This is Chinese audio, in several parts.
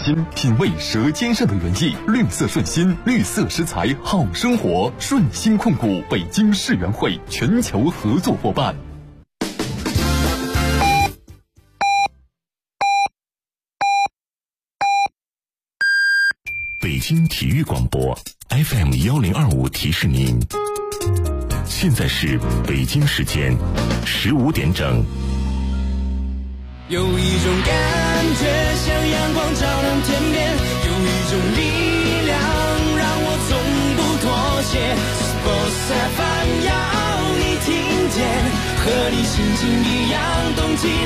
心，品味舌尖上的原意。绿色顺心，绿色食材好生活。顺心控股北京世园会全球合作伙伴。 北京体育广播 FM1025提示您，现在是北京时间15点整。 有一种感觉像阳光照亮天边，有一种力量让我从不妥协。Sports FM 要你听见，和你心情一样动起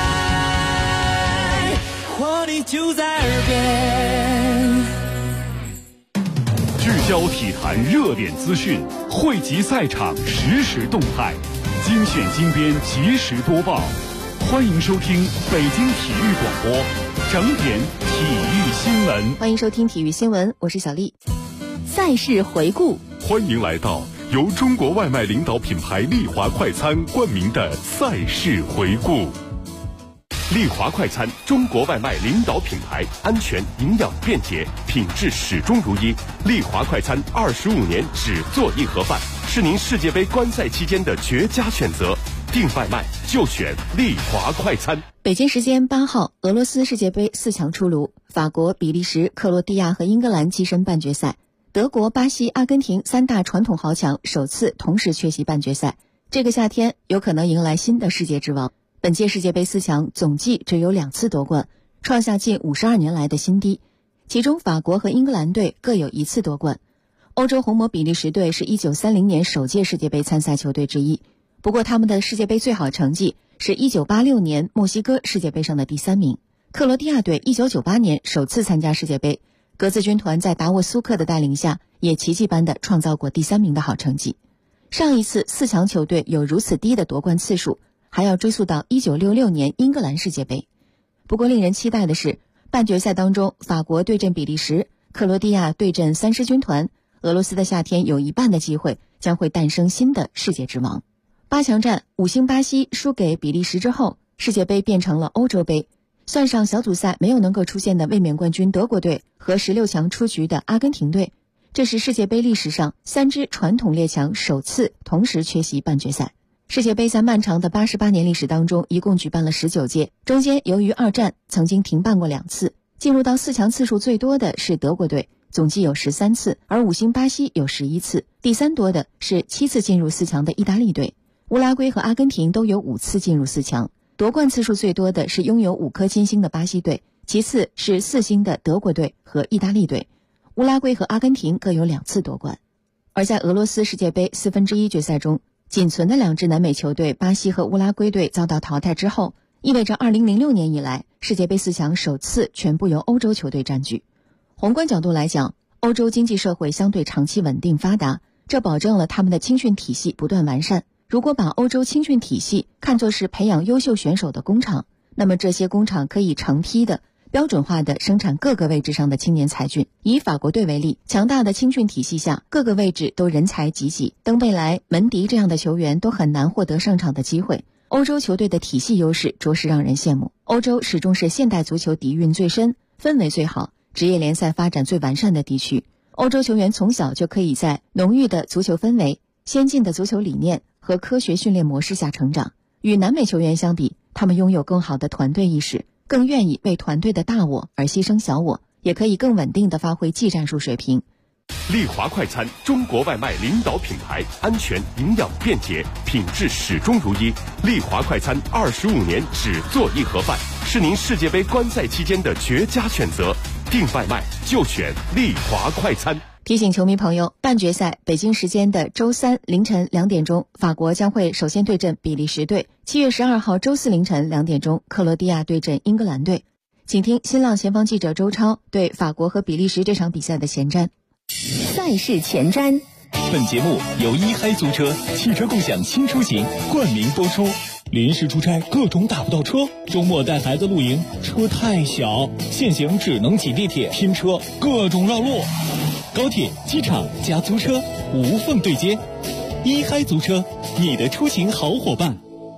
来，活力就在耳边。 聚焦体坛热点资讯，汇集赛场实时动态，精选精编及时播报。欢迎收听北京体育广播整点体育新闻。 欢迎收听体育新闻，我是小丽。赛事回顾， 欢迎来到由中国外卖领导品牌丽华快餐冠名的赛事回顾。丽华快餐，中国外卖领导品牌，安全、营养、便捷，品质始终如一。丽华快餐25年只做一盒饭，是您世界杯观赛期间的绝佳选择。订外卖就选丽华快餐。 北京时间8号，俄罗斯世界杯4强出炉，法国、比利时、克罗地亚和英格兰跻身半决赛，德国、巴西、阿根廷三大传统豪强首次同时缺席半决赛。这个夏天有可能迎来新的世界之王。本届世界杯4强总计只有2次夺冠，创下近52年来的新低，其中法国和英格兰队各有1次夺冠。欧洲红魔比利时队是1930年首届世界杯参赛球队之一，不过他们的世界杯最好成绩是1986年墨西哥世界杯上的第3名。克罗地亚队1998年首次参加世界杯，格子军团在达沃苏克的带领下也奇迹般地创造过第3名的好成绩。上一次4强球队有如此低的夺冠次数，还要追溯到1966年英格兰世界杯。不过令人期待的是，半决赛当中法国对阵比利时，克罗地亚对阵三狮军团，俄罗斯的夏天有一半的机会将会诞生新的世界之王。8强战5星巴西输给比利时之后，世界杯变成了欧洲杯，算上小组赛没有能够出现的卫冕冠军德国队和16强出局的阿根廷队，这是世界杯历史上3支传统列强首次同时缺席半决赛。世界杯在漫长的88年历史当中一共举办了19届，中间由于二战曾经停办过2次。进入到4强次数最多的是德国队，总计有13次，而5星巴西有11次，第3多的是7次进入4强的意大利队。乌拉圭和阿根廷都有5次进入4强，夺冠次数最多的是拥有5颗金星的巴西队，其次是4星的德国队和意大利队。乌拉圭和阿根廷各有2次夺冠。而在俄罗斯世界杯1/4决赛中，仅存的2支南美球队巴西和乌拉圭队遭到淘汰之后，意味着2006年以来世界杯4强首次全部由欧洲球队占据。宏观角度来讲，欧洲经济社会相对长期稳定发达，这保证了他们的青训体系不断完善。如果把欧洲青训体系看作是培养优秀选手的工厂，那么这些工厂可以成批的标准化的生产各个位置上的青年才俊。以法国队为例，强大的青训体系下，各个位置都人才济济，登贝莱、门迪这样的球员都很难获得上场的机会。欧洲球队的体系优势着实让人羡慕。欧洲始终是现代足球底蕴最深、氛围最好、职业联赛发展最完善的地区。欧洲球员从小就可以在浓郁的足球氛围、先进的足球理念和科学训练模式下成长。与南美球员相比，他们拥有更好的团队意识，更愿意为团队的大我而牺牲小我，也可以更稳定地发挥技战术水平。 丽华快餐，中国外卖领导品牌，安全、营养、便捷，品质始终如一。丽华快餐25年只做一盒饭，是您世界杯观赛期间的绝佳选择。订外卖就选丽华快餐。 提醒球迷朋友，半决赛北京时间的周3凌晨2点钟，法国将会首先对阵比利时队；7月12号周4凌晨2点钟，克罗地亚对阵英格兰队。请听新浪前方记者周超对法国和比利时这场比赛的前瞻。 赛事前瞻。 本节目由一嗨租车汽车共享新出行冠名播出。临时出差各种打不到车，周末带孩子露营车太小，现行只能挤地铁拼车，各种绕路。高铁、机场加租车无缝对接，一嗨租车，你的出行好伙伴。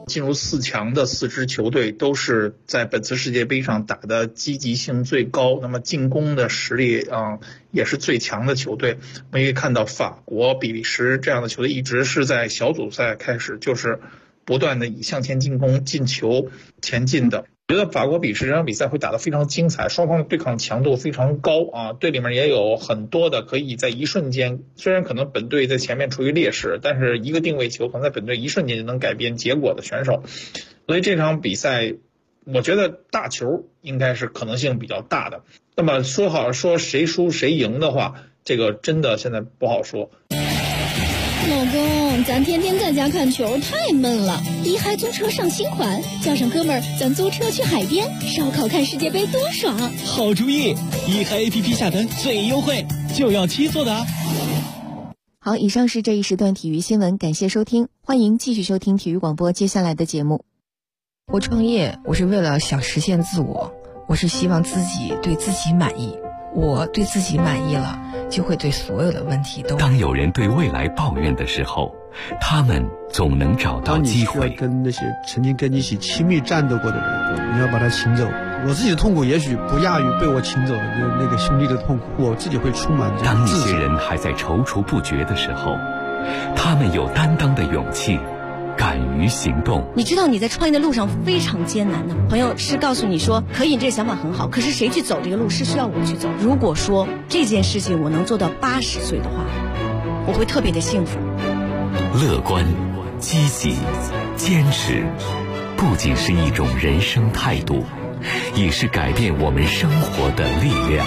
进入4强的4支球队都是在本次世界杯上打的积极性最高，那么进攻的实力也是最强的球队。我们可以看到法国、比利时这样的球队一直是在小组赛开始就是不断的以向前进攻进球前进的。我觉得法国比利时这场比赛会打得非常精彩，双方的对抗强度非常高啊，队里面也有很多的可以在一瞬间，虽然可能本队在前面处于劣势，但是一个定位球可能在本队一瞬间就能改变结果的选手。所以这场比赛我觉得大球应该是可能性比较大的。那么说谁输谁赢的话，这个真的现在不好说。 老公，咱天天在家看球太闷了，一嗨租车上新款，叫上哥们儿，咱租车去海边烧烤看世界杯多爽！ 好主意，一嗨 APP 下单最优惠，就要7做的啊！ 好，以上是这一时段体育新闻，感谢收听，欢迎继续收听体育广播接下来的节目。 我创业，我是为了想实现自我，我是希望自己对自己满意，我对自己满意了，就会对所有的问题都。 当有人对未来抱怨的时候，他们总能找到机会。 当你需要跟那些曾经跟你一起亲密战斗过的人，你要把他请走。我自己的痛苦也许不亚于被我请走的那个兄弟的痛苦，我自己会充满这当一些人还在踌躇不决的时候，他们有担当的勇气，敢于行动。 你知道你在创业的路上非常艰难的，朋友是告诉你说可以，这个想法很好，可是谁去走这个路是需要我去走。如果说这件事情我能做到80岁的话，我会特别的幸福。 乐观、积极、坚持，不仅是一种人生态度，也是改变我们生活的力量。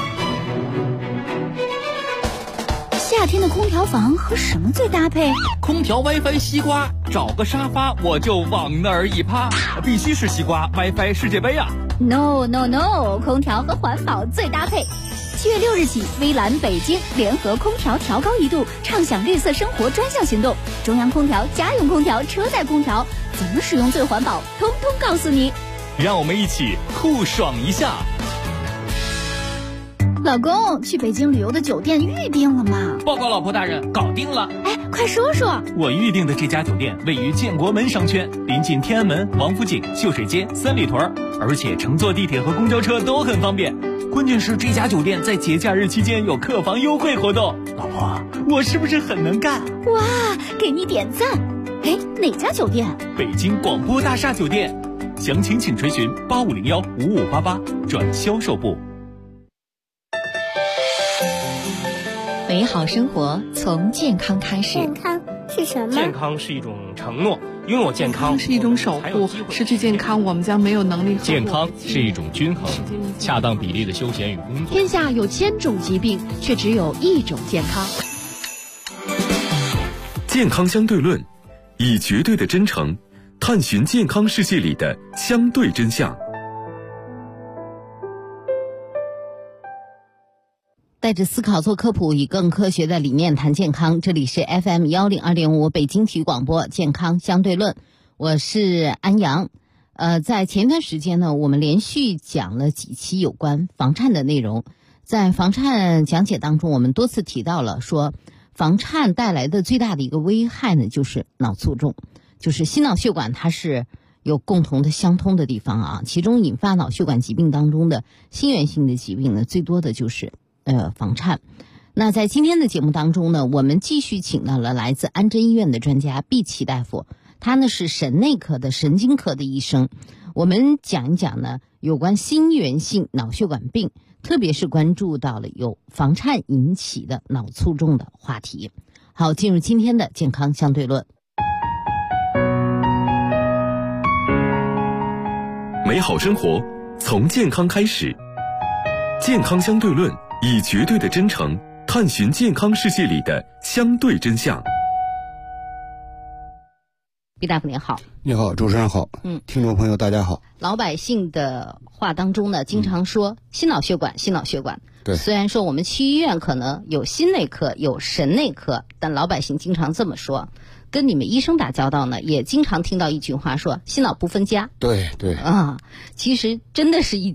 夏天的空调房和什么最搭配？ 空调 WiFi 西瓜，找个沙发我就往那儿一趴，必须是西瓜 WiFi 世界杯啊 ！No， 空调和环保最搭配。7月6日起，微蓝北京联合空调调高1度，畅享绿色生活专项行动。中央空调、家用空调、车载空调，怎么使用最环保，通通告诉你。 让我们一起酷爽一下。 老公，去北京旅游的酒店预定了吗？ 报告老婆大人，搞定了。 哎，快说说。 我预定的这家酒店位于建国门商圈，临近天安门、王府井、秀水街、三里屯，而且乘坐地铁和公交车都很方便。关键是这家酒店在节假日期间有客房优惠活动。老婆，我是不是很能干？ 哇，给你点赞。哎，哪家酒店？ 北京广播大厦酒店。详情请垂询8501-5588转销售部。 美好生活从健康开始。 健康是什么？ 健康是一种承诺，拥有健康是一种守护，失去健康我们将没有能力。 健康是一种均衡，恰当比例的休闲与工作。 天下有1000种疾病，却只有1种健康。 健康相对论，以绝对的真诚探寻健康世界里的相对真相。 带着思考做科普，以更科学的理念谈健康。这里是 FM 102.5北京体育广播健康相对论，我是安阳。在前一段时间呢，我们连续讲了几期有关房颤的内容。在房颤讲解当中，我们多次提到了说，房颤带来的最大的一个危害呢，就是脑卒中，就是心脑血管它是有共同的相通的地方啊。其中引发脑血管疾病当中的心源性的疾病呢，最多的就是房颤。那在今天的节目当中呢，我们继续请到了来自安贞医院的专家毕奇大夫，他呢是神内科的神经科的医生。我们讲一讲呢有关心源性脑血管病，特别是关注到了有房颤引起的脑卒中的话题。好，进入今天的健康相对论。 美好生活从健康开始，健康相对论，以绝对的真诚探寻健康世界里的相对真相。 毕大夫您好。 你好，主持人好。听众朋友大家好。 老百姓的话当中呢，经常说心脑血管，心脑血管。 对。 虽然说我们去医院可能有心内科，有神内科，但老百姓经常这么说。跟你们医生打交道呢，也经常听到一句话说心脑不分家。 对对。 其实真的是一家。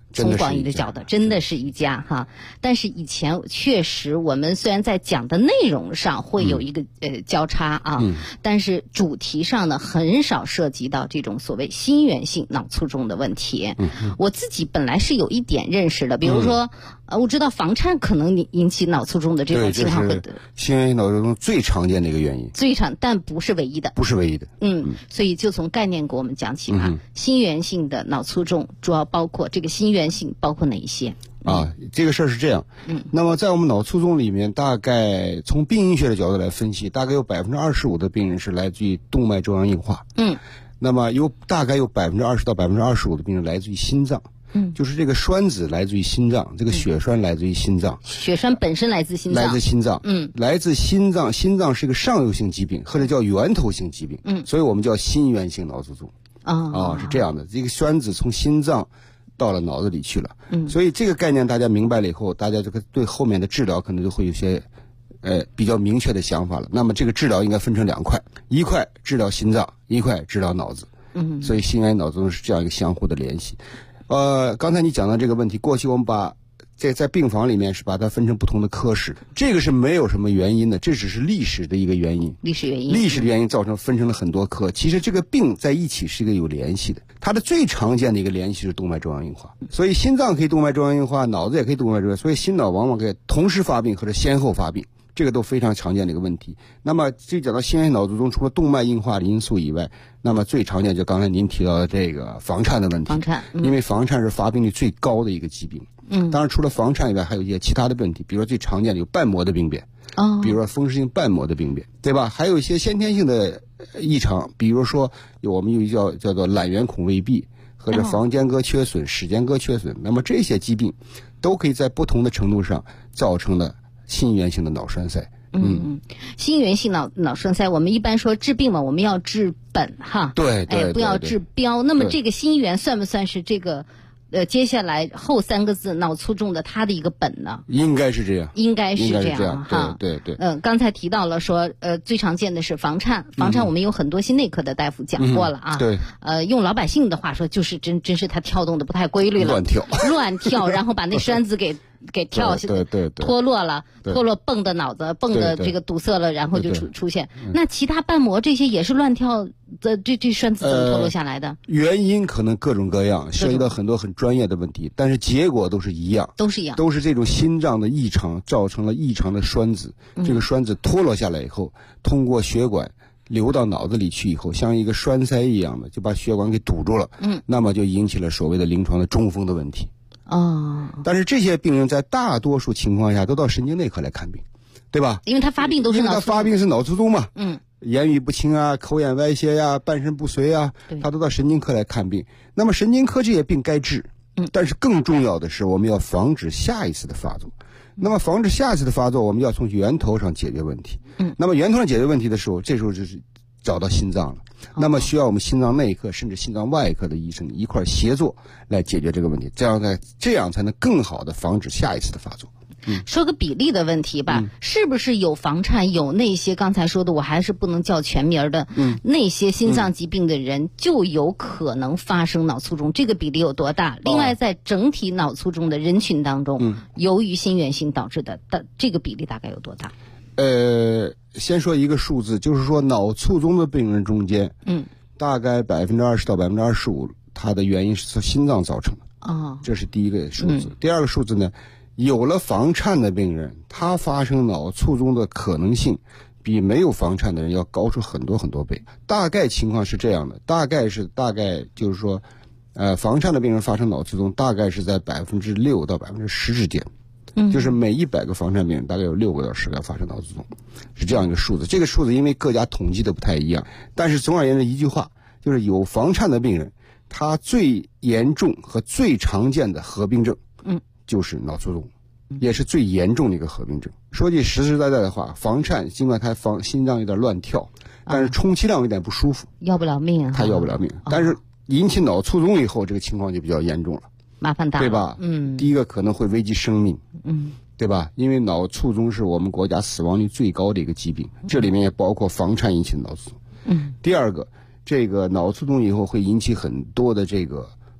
从广义的角度，真的是一家哈。但是以前确实，我们虽然在讲的内容上会有一个交叉啊，但是主题上呢很少涉及到这种所谓心源性脑卒中的问题。我自己本来是有一点认识的，比如说我知道房颤可能引起脑卒中的这种情况会， 心源性脑卒中最常见的一个原因， 但不是唯一的， 不是唯一的。 所以就从概念给我们讲起吧。心源性的脑卒中主要包括这个心源性包括哪一些？ 这个事儿是这样。那么在我们脑卒中里面，大概从病因学的角度来分析，大概有25%的病人是来自于动脉粥样硬化。那么大概有20%到25%的病人来自于心脏。就是这个栓子来自于心脏，这个血栓来自于心脏。 血栓本身来自心脏。 来自心脏。来自心脏。心脏是一个上游性疾病，或者叫源头性疾病。所以我们叫心源性脑卒中。是这样的，这个栓子从心脏到了脑子里去了。所以这个概念大家明白了以后，大家这个对后面的治疗可能就会有些比较明确的想法了。那么这个治疗应该分成2块，一块治疗心脏，一块治疗脑子。所以心源脑卒中是这样一个相互的联系。刚才你讲到这个问题，过去我们把在病房里面是把它分成不同的科室，这个是没有什么原因的，这只是历史的一个原因。历史的原因造成分成了很多科，其实这个病在一起是一个有联系的。它的最常见的一个联系是动脉粥样硬化，所以心脏可以动脉粥样硬化，脑子也可以动脉粥样，所以心脑往往可以同时发病或者先后发病，这个都非常常见的一个问题。那么这讲到心源性脑卒中，除了动脉硬化的因素以外，那么最常见就刚才您提到的这个房颤的问题。因为房颤是发病率最高的一个疾病。当然除了房颤以外，还有一些其他的问题，比如说最常见的有瓣膜的病变。比如说风湿性瓣膜的病变，对吧？还有一些先天性的异常，比如说我们有一叫做懒圆孔未闭或者房间隔缺损、室间隔缺损，那么这些疾病都可以在不同的程度上造成了心源性的脑栓塞。 心源性脑栓塞，我们一般说治病嘛，我们要治本哈。对，不要治标。那么这个心源算不算是这个接下来后3个字脑卒中的它的一个本呢？应该是这样哈。对。刚才提到了说最常见的是房颤，我们有很多心内科的大夫讲过了啊。对。用老百姓的话说，就是真是他跳动的不太规律了，乱跳，然后把那栓子给跳脱落了，脱落蹦的脑子，蹦的这个堵塞了，然后就出现。那其他瓣膜这些也是乱跳的，这栓子怎么脱落下来的？原因可能各种各样，涉及到很多很专业的问题，但是结果都是一样，都是这种心脏的异常造成了异常的栓子。这个栓子脱落下来以后，通过血管流到脑子里去以后，像一个栓塞一样的，就把血管给堵住了。那么就引起了所谓的临床的中风的问题。但是这些病人在大多数情况下都到神经内科来看病，对吧？因为他发病都是脑卒中，他发病是脑卒中嘛。言语不清啊，口眼歪斜呀，半身不遂啊，他都到神经科来看病。那么神经科这些病该治，但是更重要的是我们要防止下一次的发作。那么防止下一次的发作，我们要从源头上解决问题。那么源头上解决问题的时候，这时候就是找到心脏了。那么需要我们心脏内科甚至心脏外科的医生一块协作来解决这个问题，这样才能更好的防止下一次的发作。说个比例的问题吧，是不是有房颤，有那些刚才说的我还是不能叫全名的，那些心脏疾病的人就有可能发生脑卒中，这个比例有多大？另外在整体脑卒中的人群当中，由于心源性导致的这个比例大概有多大？先说一个数字，就是说脑卒中的病人中间，大概20%到25%，它的原因是从心脏造成的。这是第一个数字。第二个数字呢，有了房颤的病人，他发生脑卒中的可能性比没有房颤的人要高出很多很多倍。大概情况是这样的，大概就是说，房颤的病人发生脑卒中大概是在6%到10%之间。就是每100个房颤病人大概有6个到10个发生脑卒中，是这样一个数字。这个数字因为各家统计的不太一样，但是总而言之一句话，就是有房颤的病人，他最严重和最常见的合并症，就是脑卒中，也是最严重的一个合并症。说句实实在在的话，房颤尽管他心脏有点乱跳，但是充其量有点不舒服，要不了命，他要不了命。但是引起脑卒中以后，这个情况就比较严重了。麻烦大了，对吧？第一个可能会危及生命，对吧？因为脑卒中是我们国家死亡率最高的一个疾病，这里面也包括房颤引起的脑卒中。第二个，这个脑卒中以后会引起很多的这个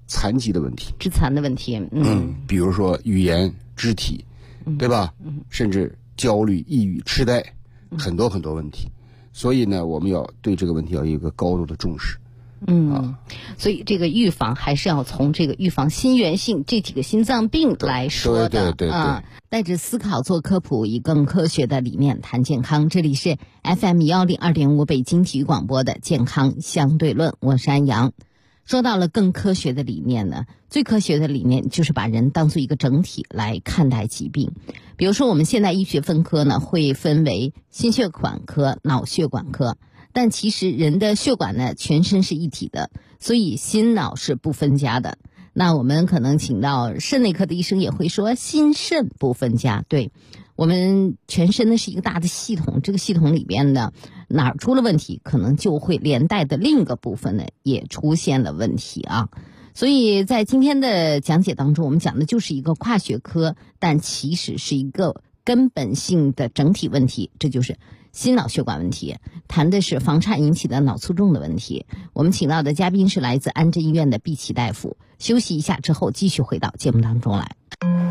残疾的问题， 致残的问题， 比如说语言、肢体，对吧？甚至焦虑、抑郁、痴呆，很多很多问题。所以呢，我们要对这个问题要有一个高度的重视。 所以这个预防还是要从这个预防心源性这几个心脏病来说的。 对。 带着思考做科普，以更科学的理念谈健康。这里是 FM102.5 北京体育广播的健康相对论，我是安阳。说到了更科学的理念呢，最科学的理念就是把人当作一个整体来看待疾病。比如说我们现代医学分科呢，会分为心血管科、脑血管科，但其实人的血管呢全身是一体的，所以心脑是不分家的。那我们可能请到肾内科的医生也会说心肾不分家。对，我们全身呢是一个大的系统，这个系统里边呢哪儿出了问题，可能就会连带的另一个部分呢也出现了问题啊。所以在今天的讲解当中，我们讲的就是一个跨学科，但其实是一个根本性的整体问题，这就是心脑血管问题，谈的是房颤引起的脑卒中的问题。我们请到的嘉宾是来自安贞医院的毕奇大夫。休息一下之后，继续回到节目当中来。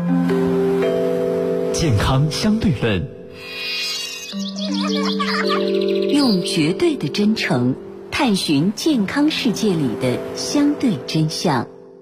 健康相对论， 用绝对的真诚探寻健康世界里的相对真相。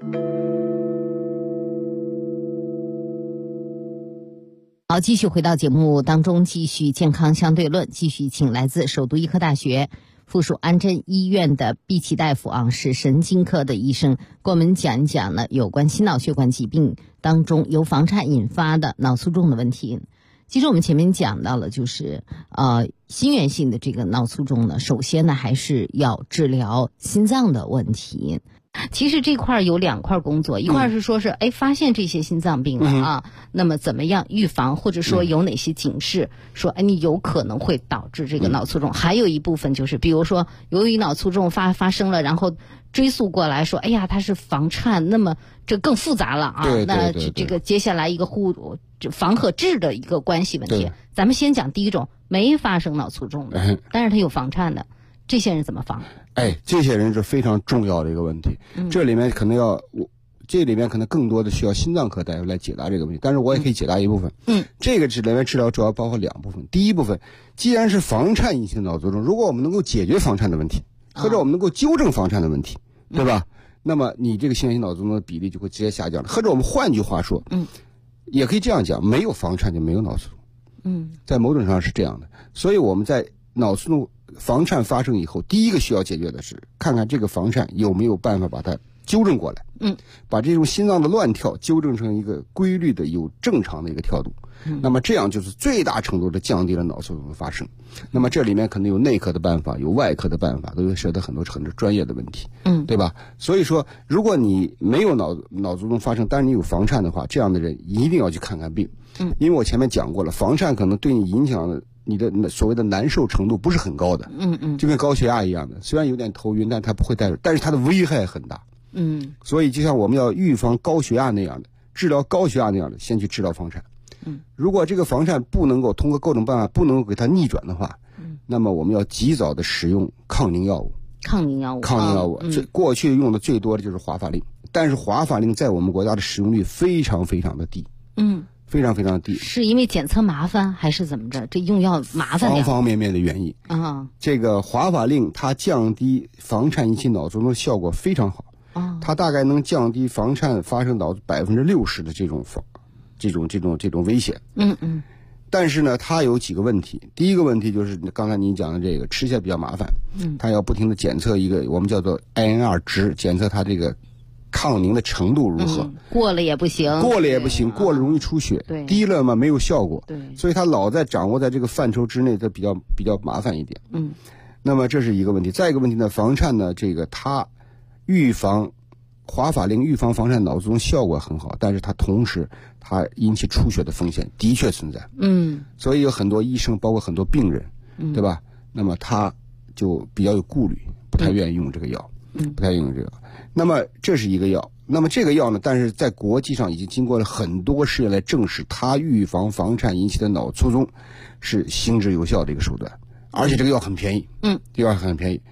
好，继续回到节目当中，继续健康相对论，继续请来自首都医科大学附属安贞医院的毕奇大夫啊，是神经科的医生，给我们讲一讲呢有关心脑血管疾病当中由房颤引发的脑卒中的问题。其实我们前面讲到了，就是心源性的这个脑卒中呢，首先呢还是要治疗心脏的问题。其实这块有两块工作，一块是说是发现这些心脏病了啊，那么怎么样预防，或者说有哪些警示，说你有可能会导致这个脑卒中。还有一部分就是比如说由于脑卒中发生了，然后追溯过来说它是房颤，那么这更复杂了啊。那这个接下来一个防和治的一个关系问题。咱们先讲第一种，没发生脑卒中的，但是他有房颤的，这些人怎么防？ 这些人是非常重要的一个问题。这里面可能更多的需要心脏科大夫来解答这个问题，但是我也可以解答一部分。这个里面治疗主要包括两部分。第一部分，既然是房颤引起的脑卒中，如果我们能够解决房颤的问题，或者我们能够纠正房颤的问题，对吧？那么你这个心源性脑卒中的比例就会直接下降了。或者我们换句话说，也可以这样讲，没有房颤就没有脑卒中。在某种程度上是这样的。所以我们在脑卒中房颤发生以后，第一个需要解决的是看看这个房颤有没有办法把它纠正过来，把这种心脏的乱跳纠正成一个规律的有正常的一个跳动，那么这样就是最大程度的降低了脑卒中的发生。那么这里面可能有内科的办法，有外科的办法，都会涉及很多专业的问题，对吧？所以说如果你没有脑卒中发生，但是你有房颤的话，这样的人一定要去看看病。因为我前面讲过了，房颤可能对你影响你的所谓的难受程度不是很高的，就跟高血压一样的，虽然有点头晕，但它不会带入，但是它的危害很大。所以就像我们要预防高血压那样的，治疗高血压那样的，先去治疗房颤。如果这个房颤不能够通过各种办法不能够给它逆转的话，那么我们要及早的使用抗凝药物。过去用的最多的就是华法令，但是华法令在我们国家的使用率非常非常的低。非常非常低， 是因为检测麻烦还是怎么着？这用药麻烦， 方方面面的原因啊。这个华法令它降低房颤引起脑卒中的效果非常好啊，它大概能降低房颤发生到60%的这种危险。但是呢，它有几个问题。第一个问题就是刚才您讲的这个吃起来比较麻烦，它要不停的检测一个我们叫做 INR 值，检测它这个抗凝的程度如何， 过了也不行，过了容易出血，低了嘛没有效果，所以它老在掌握在这个范畴之内，它比较麻烦一点。那么这是一个问题。再一个问题呢，房颤呢，这个它华法令预防房颤脑卒中效果很好，但是它同时它引起出血的风险的确存在。所以有很多医生包括很多病人，对吧？那么他就比较有顾虑，不太愿意用这个药，那么这是一个药，那么这个药呢，但是在国际上已经经过了很多试验来证实，它预防房颤引起的脑卒中是行之有效的一个手段，而且这个药很便宜，这个药很便宜。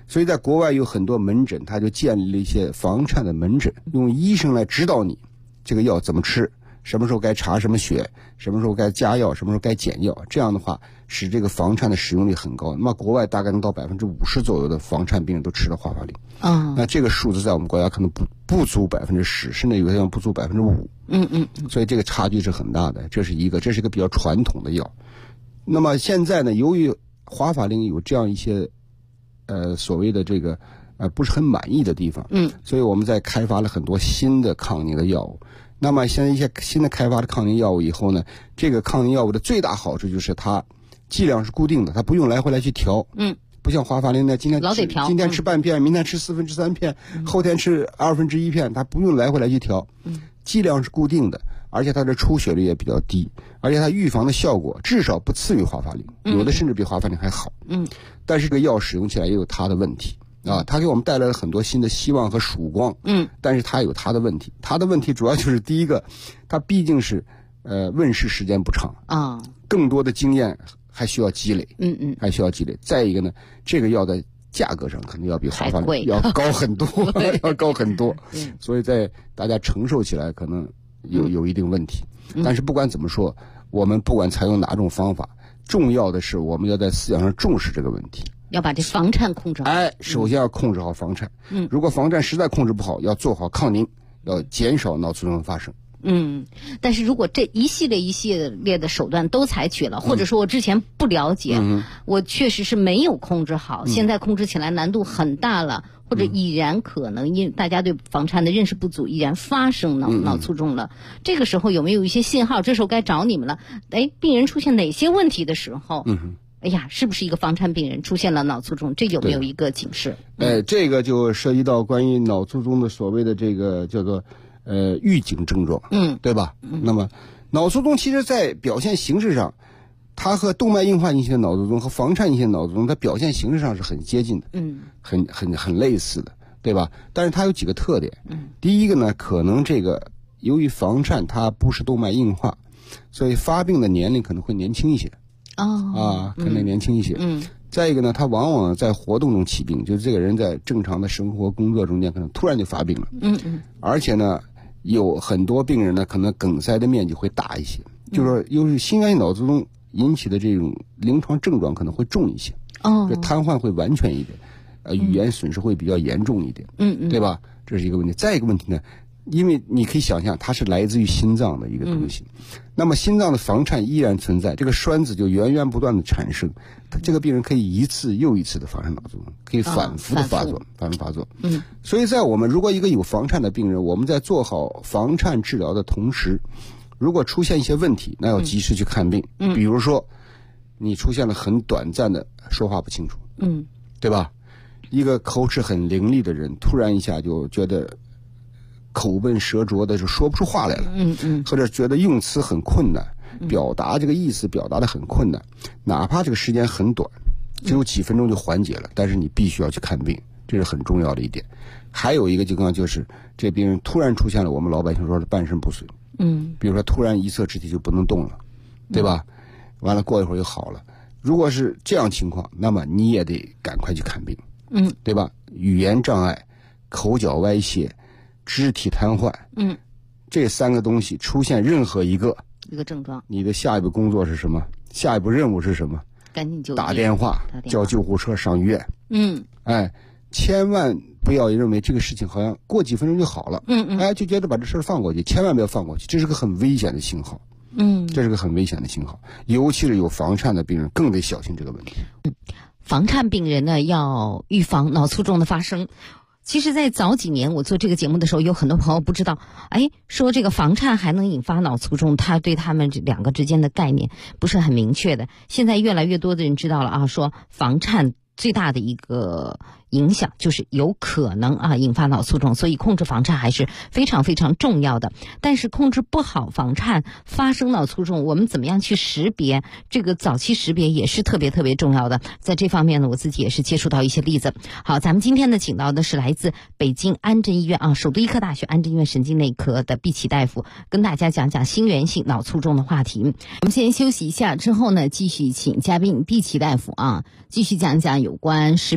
所以在国外有很多门诊，他就建立了一些房颤的门诊，用医生来指导你这个药怎么吃，什么时候该查什么血，什么时候该加药，什么时候该减药。这样的话使这个房颤的使用率很高。那么国外大概能到50%左右的房颤病人都吃了华法林。那这个数字在我们国家可能不足10%，甚至有些地方不足5%。所以这个差距是很大的。这是一个比较传统的药。那么现在呢，由于华法林有这样一些所谓的这个不是很满意的地方，所以我们在开发了很多新的抗凝的药物。那么现在一些新的开发的抗凝药物以后呢，这个抗凝药物的最大好处就是它剂量是固定的，它不用来回来去调。不像华法林呢，今天吃半片，明天吃3/4片，后天吃1/2片，它不用来回来去调。剂量是固定的，而且它的出血率也比较低，而且它预防的效果至少不次于华法林，有的甚至比华法林还好。但是这个药使用起来也有它的问题啊，它给我们带来了很多新的希望和曙光。但是它有它的问题，它的问题主要就是第一个，它毕竟是问世时间不长啊，更多的经验还需要积累。还需要积累。再一个呢，这个药的价格上肯定要比华法林要高很多，要高很多。所以在大家承受起来可能有一定问题。但是不管怎么说，我们不管采用哪种方法，重要的是我们要在思想上重视这个问题， 要把这房颤控制好。 首先要控制好房颤。如果房颤实在控制不好，要做好抗凝，要减少脑卒中的发生。 但是如果这一系列的手段都采取了，或者说我之前不了解，我确实是没有控制好，现在控制起来难度很大了，或者已然可能因大家对房颤的认识不足，已然发生脑卒中了。这个时候有没有一些信号？这时候该找你们了。病人出现哪些问题的时候，是不是一个房颤病人出现了脑卒中？这有没有一个警示？ 这个就涉及到关于脑卒中的所谓的这个叫做预警症状，对吧？那么脑卒中其实在表现形式上，它和动脉硬化引起的脑卒中和房颤引起的脑卒中，它表现形式上是很接近的，很类似的，对吧？但是它有几个特点。第一个呢，可能这个由于房颤它不是动脉硬化，所以发病的年龄可能会年轻一些。可能年轻一些。再一个呢，他往往在活动中起病，就是这个人在正常的生活工作中间可能突然就发病了。而且呢，有很多病人呢，可能梗塞的面积会大一些，就是说由于心源性脑卒中引起的这种临床症状可能会重一些。这瘫痪会完全一点，语言损失会比较严重一点。对吧？这是一个问题。再一个问题呢，因为你可以想象它是来自于心脏的一个东西，那么心脏的房颤依然存在，这个栓子就源源不断的产生，这个病人可以一次又一次的发生脑卒中，可以反复的发作，反复发作。所以在我们如果一个有房颤的病人，我们在做好房颤治疗的同时，如果出现一些问题，那要及时去看病。比如说你出现了很短暂的说话不清楚，对吧？一个口齿很伶俐的人突然一下就觉得口笨舌拙的就说不出话来了，或者觉得用词很困难，表达这个意思表达的很困难，哪怕这个时间很短，只有几分钟就缓解了，但是你必须要去看病，这是很重要的一点。还有一个情况就是这病人突然出现了我们老百姓说的半身不遂，比如说突然一侧肢体就不能动了，对吧？完了过一会儿又好了。如果是这样情况，那么你也得赶快去看病，对吧？语言障碍、口角歪斜、肢体瘫痪，这3个东西出现任何一个症状， 你的下一步工作是什么？下一步任务是什么？ 赶紧就打电话叫救护车上医院。千万不要认为这个事情好像过几分钟就好了，就觉得把这事放过去，千万不要放过去，这是个很危险的信号。这是个很危险的信号，尤其是有房颤的病人更得小心这个问题。 房颤病人呢，要预防脑卒中的发生。其实在早几年我做这个节目的时候，有很多朋友不知道，说这个房颤还能引发脑卒中，他对他们这2个之间的概念不是很明确的。现在越来越多的人知道了说房颤最大的一个影响就是有可能引发脑卒中，所以控制房颤还是非常非常重要的。但是控制不好房颤发生脑卒中，我们怎么样去识别？这个早期识别也是特别特别重要的。在这方面呢，我自己也是接触到一些例子。好，咱们今天呢请到的是来自北京安贞医院首都医科大学安贞医院神经内科的毕奇大夫，跟大家讲讲心源性脑卒中的话题。我们先休息一下，之后呢继续请嘉宾毕奇大夫继续讲讲有关识别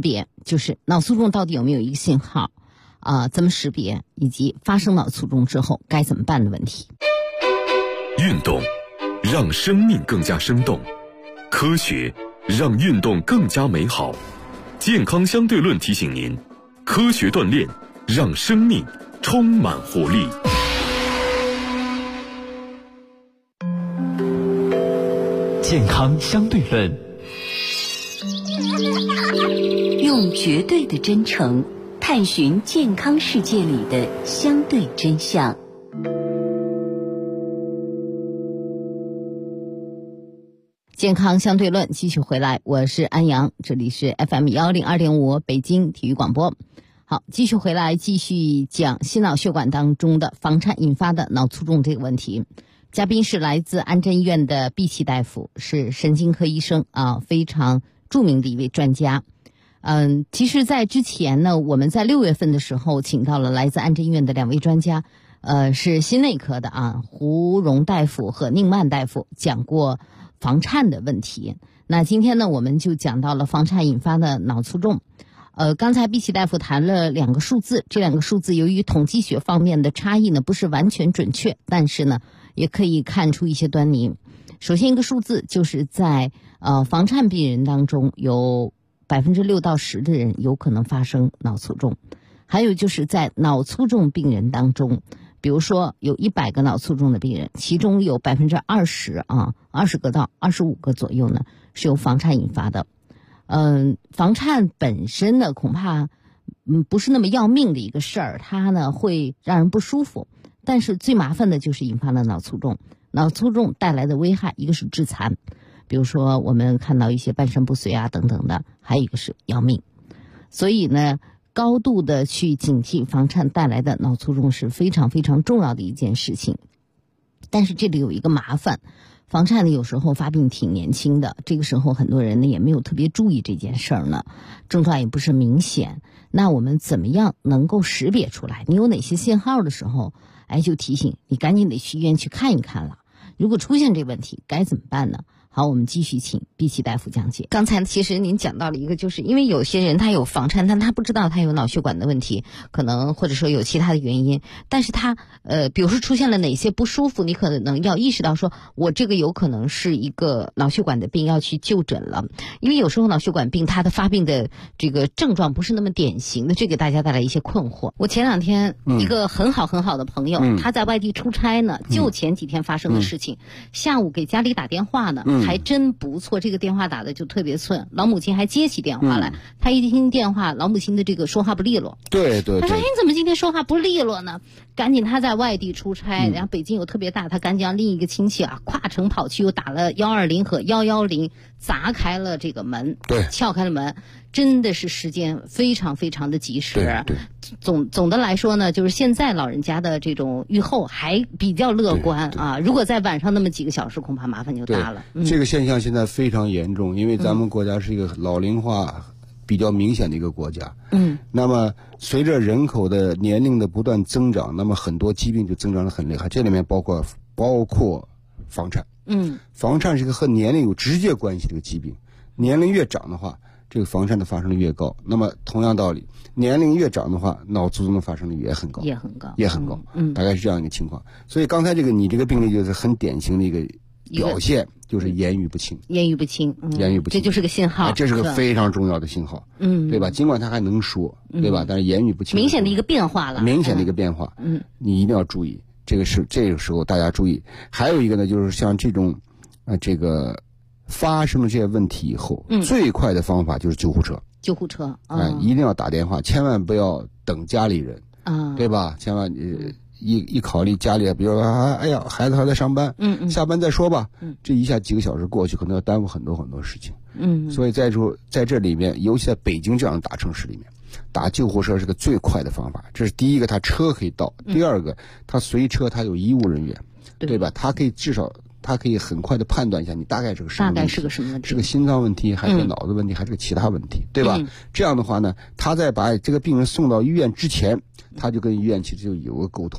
就是脑卒中到底有没有一个信号怎么识别，以及发生脑卒中之后该怎么办的问题。 运动让生命更加生动，科学让运动更加美好。健康相对论提醒您，科学锻炼让生命充满活力。 健康相对论， 用绝对的真诚探寻健康世界里的相对真相。 健康相对论继续回来，我是安阳，这里是 FM102.5 北京体育广播。好，继续回来，继续讲心脑血管当中的房颤引发的脑卒中这个问题。嘉宾是来自安贞医院的毕奇大夫，是神经科医生非常著名的一位专家。其实在之前呢，我们在6月份的时候请到了来自安贞医院的2位专家，是心内科的胡荣大夫和宁曼大夫，讲过房颤的问题。那今天呢，我们就讲到了房颤引发的脑卒中。刚才毕奇大夫谈了2个数字，这2个数字由于统计学方面的差异呢，不是完全准确，但是呢，也可以看出一些端倪。首先一个数字就是在房颤病人当中有6%到10%的人有可能发生脑卒中，还有就是在脑卒中病人当中，比如说有100个脑卒中的病人，其中有20%20个到25个左右呢是由房颤引发的。房颤本身呢恐怕不是那么要命的一个事儿，它呢会让人不舒服，但是最麻烦的就是引发了脑卒中。脑卒中带来的危害，一个是致残，比如说我们看到一些半身不遂等等的，还有一个是要命。所以呢，高度的去警惕房颤带来的脑卒中是非常非常重要的一件事情。但是这里有一个麻烦，房颤呢有时候发病挺年轻的，这个时候很多人呢也没有特别注意这件事儿呢，症状也不是明显。那我们怎么样能够识别出来你有哪些信号的时候，就提醒你赶紧得去医院去看一看了。如果出现这问题该怎么办呢？好，我们继续请毕奇大夫讲解。刚才其实您讲到了一个，就是因为有些人他有房颤，但他不知道他有脑血管的问题，可能或者说有其他的原因，但是他比如说出现了哪些不舒服，你可能要意识到说我这个有可能是一个脑血管的病，要去就诊了。因为有时候脑血管病它的发病的这个症状不是那么典型的，这给大家带来一些困惑。我前2天一个很好的朋友，他在外地出差呢，就前几天发生的事情，下午给家里打电话呢，还真不错，这个电话打的就特别寸，老母亲还接起电话来，他一听电话，老母亲的这个说话不利落。 对， 他说你怎么今天说话不利落呢？赶紧他在外地出差，然后北京又特别大，他赶紧让另一个亲戚跨城跑去，又打了120和110，砸开了这个门， 对， 撬开了门，真的是时间非常非常的及时。 对， 总的来说呢，就是现在老人家的这种预后还比较乐观如果在晚上那么几个小时，恐怕麻烦就大了。 这个现象现在非常严重，因为咱们国家是一个老龄化比较明显的一个国家。那么随着人口的年龄的不断增长，那么很多疾病就增长得很厉害，这里面包括房颤。房颤是一个和年龄有直接关系的一个疾病，年龄越长的话，这个房颤的发生率越高。那么同样道理，年龄越长的话，脑卒中的发生率也很高。大概是这样一个情况。所以刚才你这个病例就是很典型的一个表现，就是言语不清， 这就是个信号， 这是个非常重要的信号，对吧？尽管他还能说，对吧？但是言语不清， 明显的一个变化了， 你一定要注意，这个时候大家注意。还有一个呢，就是像这种这个发生了这些问题以后，最快的方法就是救护车，一定要打电话，千万不要等家里人，对吧？千万一考虑家里，比如说哎呀，孩子还在上班，下班再说吧，这一下几个小时过去，可能要耽误很多很多事情。所以在这里面，尤其在北京这样的大城市里面，打救护车是个最快的方法。这是第一个，他车可以到；第二个，他随车他有医务人员，对吧？他可以至少他可以很快的判断一下你大概是个什么问题，是个心脏问题，还是个脑子问题，还是个其他问题，对吧？这样的话呢，他在把这个病人送到医院之前，他就跟医院其实就有个沟通了。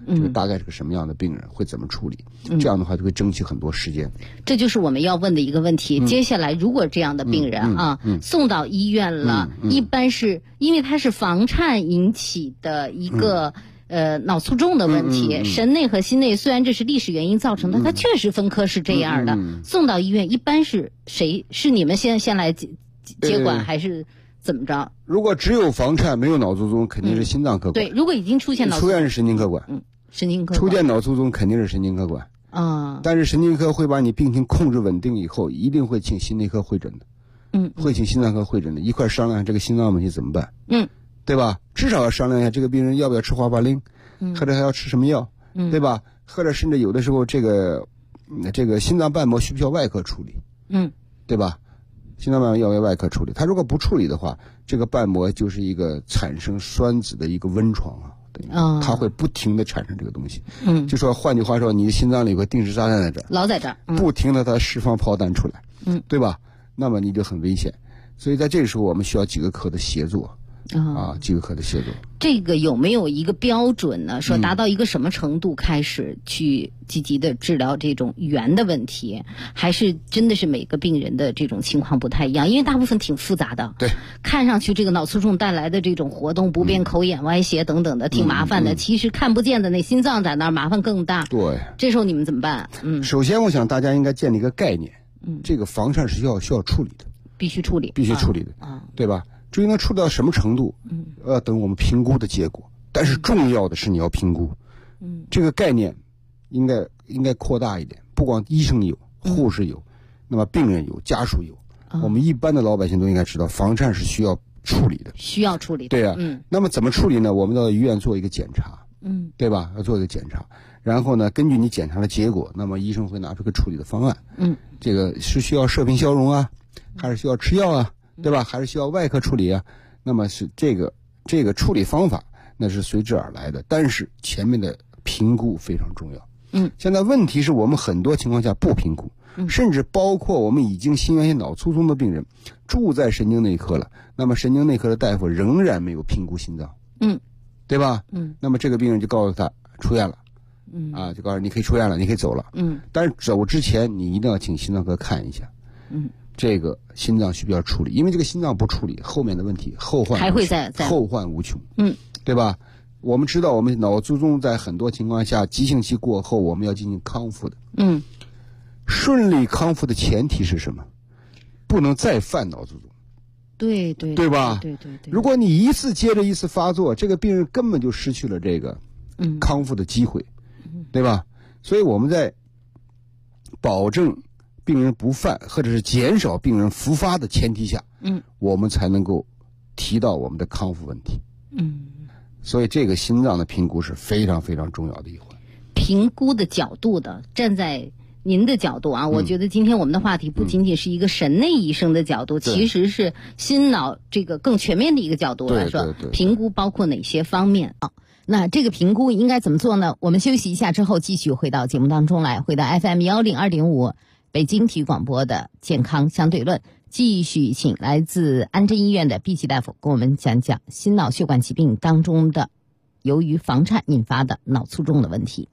这个大概是个什么样的病人，会怎么处理，这样的话就会争取很多时间。 这就是我们要问的一个问题。接下来如果这样的病人送到医院了，一般是因为他是房颤引起的一个脑卒中的问题，神内和心内虽然这是历史原因造成的，它确实分科是这样的。送到医院一般是谁？是你们先来接管还是怎么着？ 如果只有房颤没有脑卒中，肯定是心脏科管。 对，如果已经出现脑卒中， 出院是神经科管。 神经科管。 出现脑卒中肯定是神经科管。但是神经科会把你病情控制稳定以后，一定会请心内科会诊的。会请心脏科会诊的，一块商量这个心脏问题怎么办。对吧？至少要商量一下这个病人要不要吃华法令，或者还要吃什么药，对吧？或者甚至有的时候这个心脏瓣膜需不需要外科处理？对吧？心脏瓣膜要不要外科处理？他如果不处理的话，这个瓣膜就是一个产生栓子的一个温床啊，它会不停的产生这个东西。就说换句话说，你的心脏里有个定时炸弹在这儿， 老在这儿， 不停的它释放炮弹出来，对吧？那么你就很危险。所以在这个时候，我们需要几个科的协作。几个科的协作， 这个有没有一个标准呢？说达到一个什么程度开始去积极的治疗这种语言的问题，还是真的是每个病人的这种情况不太一样？因为大部分挺复杂的， 对， 看上去这个脑卒中带来的这种活动不便、口眼歪斜等等的挺麻烦的，其实看不见的那心脏在那儿麻烦更大。 对， 这时候你们怎么办？ 首先我想大家应该建立一个概念，这个房颤是需要处理的， 必须处理的，对吧？至于能处理到什么程度，等我们评估的结果。但是重要的是你要评估，这个概念应该扩大一点，不光医生有，护士有，那么病人有，家属有，我们一般的老百姓都应该知道，房颤是需要处理的，对啊，那么怎么处理呢？我们到医院做一个检查，对吧？要做一个检查，然后呢，根据你检查的结果，那么医生会拿出个处理的方案，这个是需要射频消融啊，还是需要吃药啊？对吧？还是需要外科处理啊？那么是这个处理方法，那是随之而来的。但是前面的评估非常重要。现在问题是我们很多情况下不评估，甚至包括我们已经心源性脑卒中的病人住在神经内科了，那么神经内科的大夫仍然没有评估心脏，对吧？那么这个病人就告诉他出院了，就告诉你可以出院了，你可以走了，但是走之前你一定要请心脏科看一下，这个心脏需不需要处理？因为这个心脏不处理，后面的问题后患无穷，对吧？我们知道，我们脑卒中在很多情况下，急性期过后，我们要进行康复的。顺利康复的前提是什么？不能再犯脑卒中。对吧？ 对。 如果你一次接着一次发作，这个病人根本就失去了这个康复的机会，对吧？所以我们在保证病人不犯或者是减少病人复发的前提下，我们才能够提到我们的康复问题。所以这个心脏的评估是非常非常重要的一环。 评估的角度的，站在您的角度啊，我觉得今天我们的话题不仅仅是一个神内医生的角度，其实是心脑这个更全面的一个角度来说，评估包括哪些方面啊？那这个评估应该怎么做呢？我们休息一下之后继续回到节目当中来，回到 FM102.5 北京体育广播的健康相对论，继续请来自安贞医院的毕奇大夫跟我们讲讲心脑血管疾病当中的由于房颤引发的脑卒中的问题。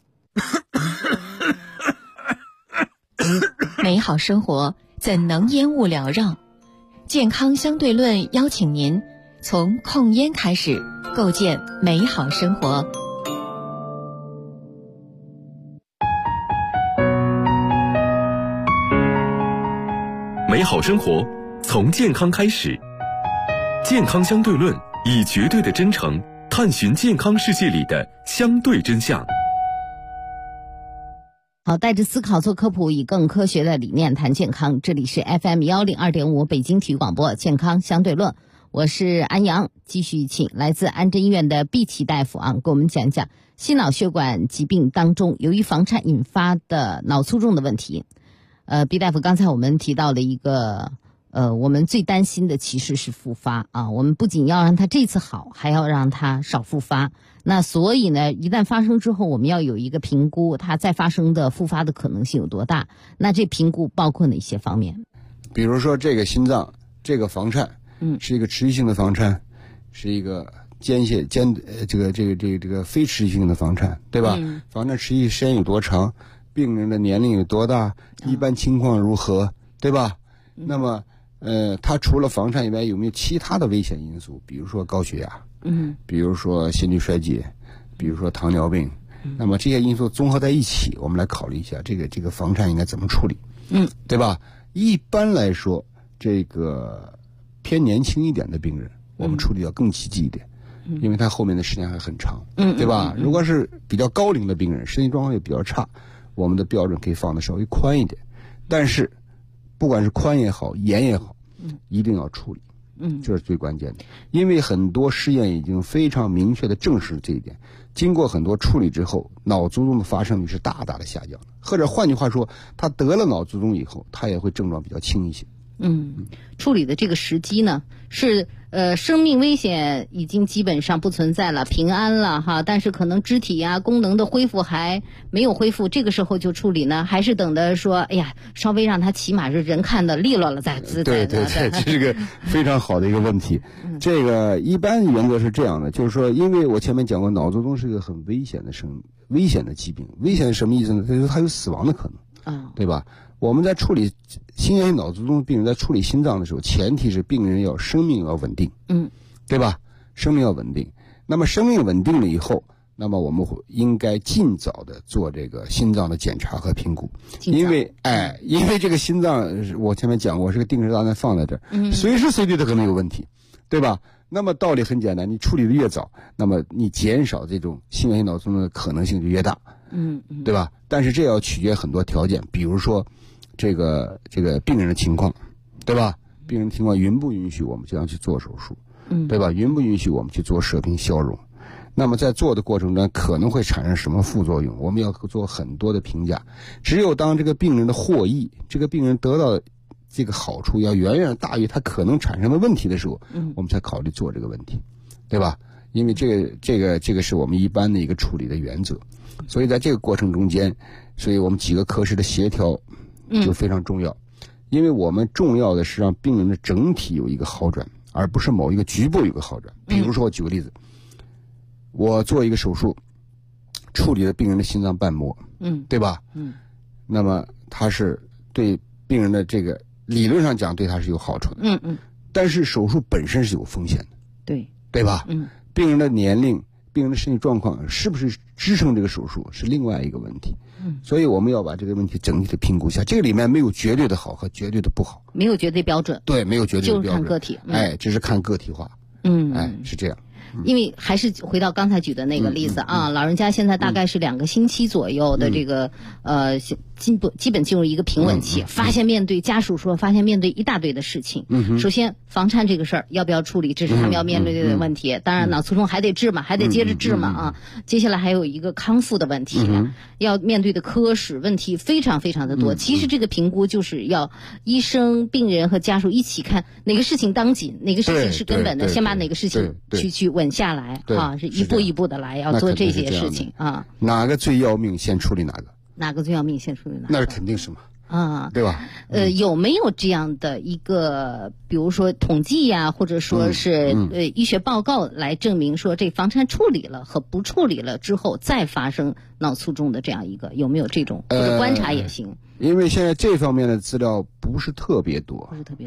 美好生活怎能烟雾缭绕？健康相对论邀请您从控烟开始，构建美好生活。 美好生活从健康开始，健康相对论以绝对的真诚探寻健康世界里的相对真相。 好，带着思考做科普，以更科学的理念谈健康。这里是 FM102.5 北京体育广播健康相对论，我是安阳，继续请来自安贞医院的毕奇大夫啊，给我们讲讲心脑血管疾病当中由于房颤引发的脑卒中的问题。毕大夫，刚才我们提到了一个我们最担心的其实是复发啊，我们不仅要让它这次好，还要让它少复发。那所以呢，一旦发生之后，我们要有一个评估，它再发生的复发的可能性有多大？那这评估包括哪些方面？ 比如说这个心脏这个房颤，是一个持续性的房颤，是一个这个非持续性的房颤，对吧？房颤持续时间有多长？病人的年龄有多大？一般情况如何？对吧？那么，他除了房颤以外，有没有其他的危险因素？比如说高血压，比如说心律衰竭，比如说糖尿病。那么这些因素综合在一起，我们来考虑一下这个房颤应该怎么处理，对吧？一般来说，这个偏年轻一点的病人，我们处理要更积极一点，因为他后面的时间还很长，对吧？如果是比较高龄的病人，身体状况也比较差，我们的标准可以放得稍微宽一点。但是，不管是宽也好，严也好，一定要处理，这是最关键的。因为很多实验已经非常明确地证实了这一点。经过很多处理之后，脑卒中的发生率是大大的下降的，或者换句话说，他得了脑卒中以后，他也会症状比较轻一些。 处理的这个时机呢，是生命危险已经基本上不存在了，平安了哈，但是可能肢体啊功能的恢复还没有恢复，这个时候就处理呢，还是等的说，哎呀，稍微让他起码是人看的利落了再对，这是个非常好的一个问题。这个一般原则是这样的，就是说，因为我前面讲过，脑卒中是一个很危险的疾病，危险是什么意思呢？就是它有死亡的可能，对吧？我们在处理心源性脑卒中病人，在处理心脏的时候，前提是病人生命要稳定，对吧？生命要稳定。那么生命稳定了以后，那么我们应该尽早的做这个心脏的检查和评估，因为这个心脏，我前面讲过，是个定时炸弹放在这儿，随时随地都可能有问题，对吧？那么道理很简单，你处理的越早，那么你减少这种心源性脑卒中的可能性就越大，对吧？但是这要取决很多条件，比如说这个病人的情况，对吧？病人情况允不允许我们这样去做手术，对吧？允不允许我们去做射频消融？那么在做的过程中可能会产生什么副作用？我们要做很多的评价。只有当这个病人的获益，这个病人得到这个好处要远远大于他可能产生的问题的时候，我们才考虑做这个问题，对吧？因为这个是我们一般的一个处理的原则。所以在这个过程中间，所以我们几个科室的协调就非常重要，因为我们重要的是让病人的整体有一个好转，而不是某一个局部有一个好转。比如说我举个例子，我做一个手术，处理了病人的心脏瓣膜，对吧？那么它是对病人的这个理论上讲对他是有好处的，但是手术本身是有风险的，对吧？病人的年龄、病人的身体状况是不是支撑这个手术是另外一个问题，所以我们要把这个问题整体的评估一下。这个里面没有绝对的好和绝对的不好， 没有绝对标准， 对，没有绝对的标准， 就是看个体， 这是看个体化，是这样。 因为还是回到刚才举的那个例子啊，老人家现在大概是2个星期左右的这个基本进入一个平稳期，面对家属说面对一大堆的事情。首先房颤这个事儿要不要处理，这是他们要面对的问题。当然脑卒中还得治嘛，还得接着治嘛啊。接下来还有一个康复的问题，要面对的科室问题非常非常的多。其实这个评估就是要医生、病人和家属一起看哪个事情当紧，哪个事情是根本的，先把哪个事情去稳下来啊，是一步一步的来，要做这些事情啊。 哪个最要命，先处理哪个？ 哪个最要命，先处理哪个？ 那是肯定是嘛。对吧？ 有没有这样的一个，比如说统计呀，或者说是医学报告来证明说这房颤处理了和不处理了之后再发生脑卒中的这样一个，有没有这种或者观察也行？ 因为现在这方面的资料不是特别多，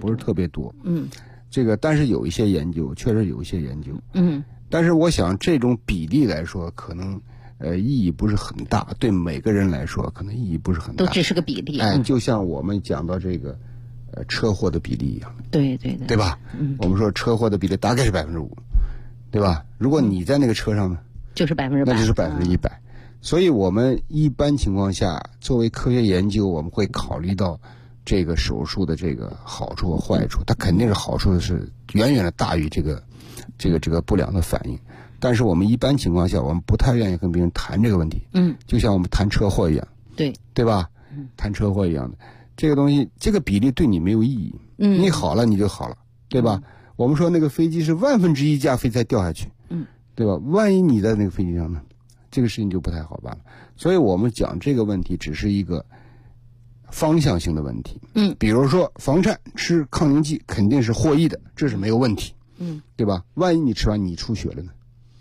这个但是有一些研究，确实有一些研究，但是我想这种比例来说，可能意义不是很大，对每个人来说可能意义不是很大， 都只是个比例。 就像我们讲到这个车祸的比例一样，对吧？我们说车祸的比例大概是5%，对吧？如果你在那个车上呢， 就是100%， 那就是100%。所以我们一般情况下，作为科学研究，我们会考虑到这个手术的这个好处和坏处，它肯定是好处是远远的大于这个不良的反应。但是我们一般情况下，我们不太愿意跟别人谈这个问题，就像我们谈车祸一样，对吧？谈车祸一样的这个东西，这个比例对你没有意义，你好了你就好了，对吧？我们说那个飞机是1/1000架飞才掉下去，对吧？万一你在那个飞机上呢，这个事情就不太好办了。所以我们讲这个问题只是一个方向性的问题，比如说房颤吃抗凝剂肯定是获益的，这是没有问题，对吧？万一你吃完你出血了呢？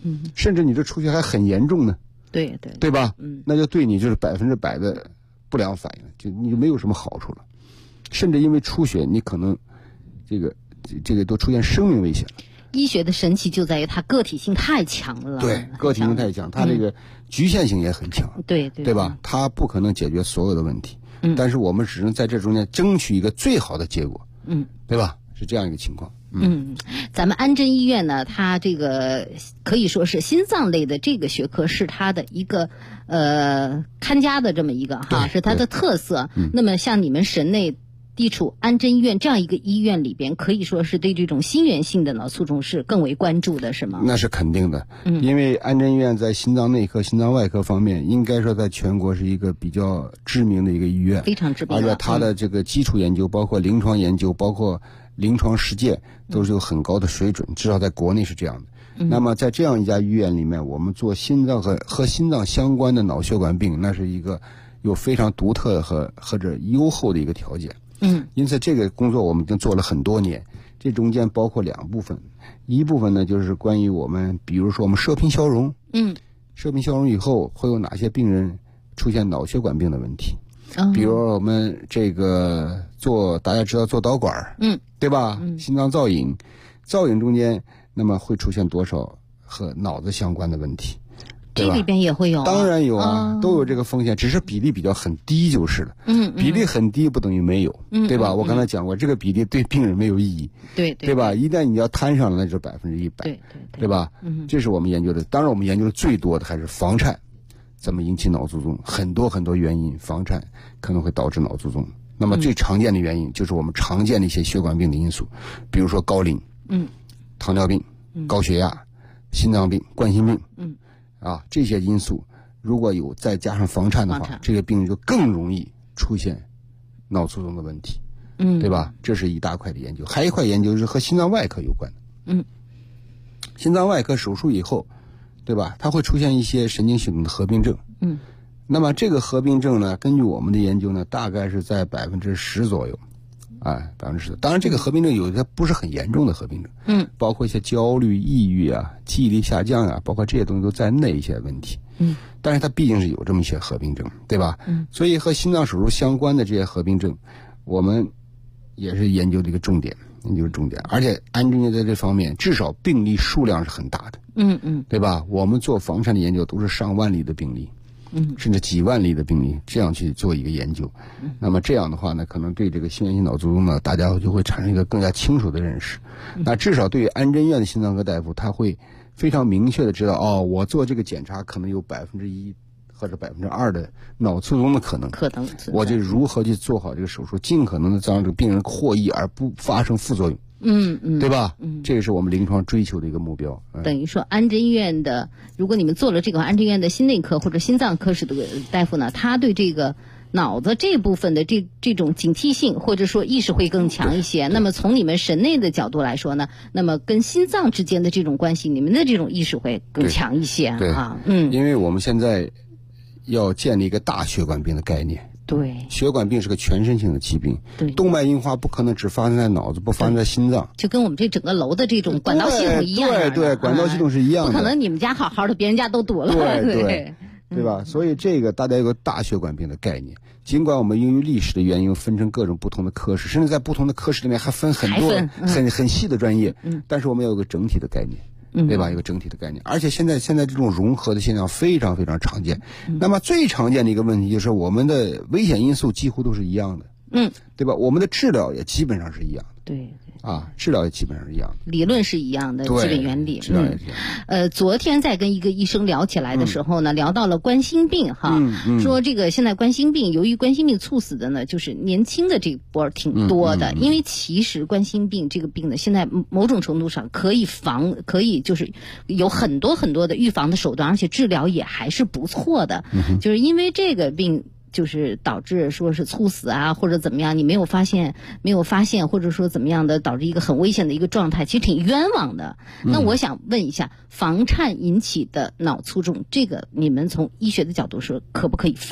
甚至你这出血还很严重呢，对吧？那就对你就是100%的不良反应，就你就没有什么好处了，甚至因为出血，你可能这个都出现生命危险了。 医学的神奇就在于它个体性太强了， 对，个体性太强，它这个局限性也很强，对吧？它不可能解决所有的问题，但是我们只能在这中间争取一个最好的结果，对吧？是这样一个情况。 咱们安贞医院呢，它这个可以说是心脏类的这个学科是它的一个看家的这么一个是它的特色。那么像你们神内地处安贞医院这样一个医院里边，可以说是对这种心源性的脑卒中是更为关注的，是吗？ 那是肯定的，因为安贞医院在心脏内科、心脏外科方面，应该说在全国是一个比较知名的一个医院， 非常知名， 而且它的这个基础研究，包括临床研究，包括临床实践，都是有很高的水准，至少在国内是这样的。那么在这样一家医院里面，我们做心脏和心脏相关的脑血管病，那是一个有非常独特和者优厚的一个条件。因此这个工作我们已经做了很多年，这中间包括2部分，一部分呢就是关于我们，比如说我们射频消融，射频消融以后会有哪些病人出现脑血管病的问题，比如我们这个大家知道做导管，对吧？心脏造影中间那么会出现多少和脑子相关的问题， 这里边也会有， 当然有啊，都有这个风险，只是比例比较很低就是了。比例很低不等于没有，对吧？我刚才讲过，这个比例对病人没有意义，对吧？一旦你要摊上了，那就是100%，对吧？这是我们研究的。当然，我们研究的最多的还是房颤怎么引起脑卒中，很多很多原因，房颤可能会导致脑卒中。那么最常见的原因就是我们常见的一些血管病的因素，比如说高龄，糖尿病、高血压、心脏病、冠心病。这些因素如果有再加上房颤的话，这个病人就更容易出现脑卒中的问题，对吧？这是一大块的研究，还有一块研究是和心脏外科有关的。心脏外科手术以后，对吧？它会出现一些神经系统的合并症。那么这个合并症呢，根据我们的研究呢，大概是在10%左右。10%。当然，这个合并症有些不是很严重的合并症，包括一些焦虑、抑郁啊、记忆力下降啊，包括这些东西都在内一些问题。但是它毕竟是有这么一些合并症，对吧？所以和心脏手术相关的这些合并症，我们也是研究的一个重点，而且安贞医院在这方面至少病例数量是很大的，对吧？我们做房颤的研究都是上万例的病例。甚至几万例的病例，这样去做一个研究，那么这样的话呢，可能对这个心源性脑卒中呢，大家就会产生一个更加清楚的认识。那至少对于安贞医院的心脏科大夫，他会非常明确的知道，我做这个检查可能有1%或者2%的脑卒中的可能，我就如何去做好这个手术，尽可能的让这个病人获益而不发生副作用。对吧？这个是我们临床追求的一个目标。 等于说，安贞医院的，如果你们做了这个安贞医院的心内科或者心脏科室的大夫呢，他对这个脑子这部分的这种警惕性或者说意识会更强一些。那么从你们神内的角度来说呢，那么跟心脏之间的这种关系，你们的这种意识会更强一些啊。 因为我们现在要建立一个大血管病的概念。血管病是个全身性的疾病，动脉硬化不可能只发生在脑子，不发生在心脏， 就跟我们这整个楼的这种管道系统一样。 对，管道系统是一样的， 不可能你们家好好的，别人家都堵了。 对吧？所以这个大家有个大血管病的概念。尽管我们由于历史的原因分成各种不同的科室，甚至在不同的科室里面还分很多很细的专业，但是我们要有个整体的概念。对吧？一个整体的概念，而且现在这种融合的现象非常非常常见。那么最常见的一个问题就是我们的危险因素几乎都是一样的，对吧？我们的治疗也基本上是一样的，治疗也基本上是一样的， 理论是一样的，基本原理。昨天在跟一个医生聊起来的时候呢，聊到了冠心病说这个现在冠心病，由于冠心病猝死的呢，就是年轻的这一波挺多的，因为其实冠心病这个病呢，现在某种程度上可以就是有很多很多的预防的手段，而且治疗也还是不错的，就是因为这个病。就是导致说是猝死啊，或者怎么样，你没有发现，或者说怎么样的，导致一个很危险的一个状态，其实挺冤枉的。那我想问一下，房颤引起的脑卒中，这个你们从医学的角度说，可不可以防？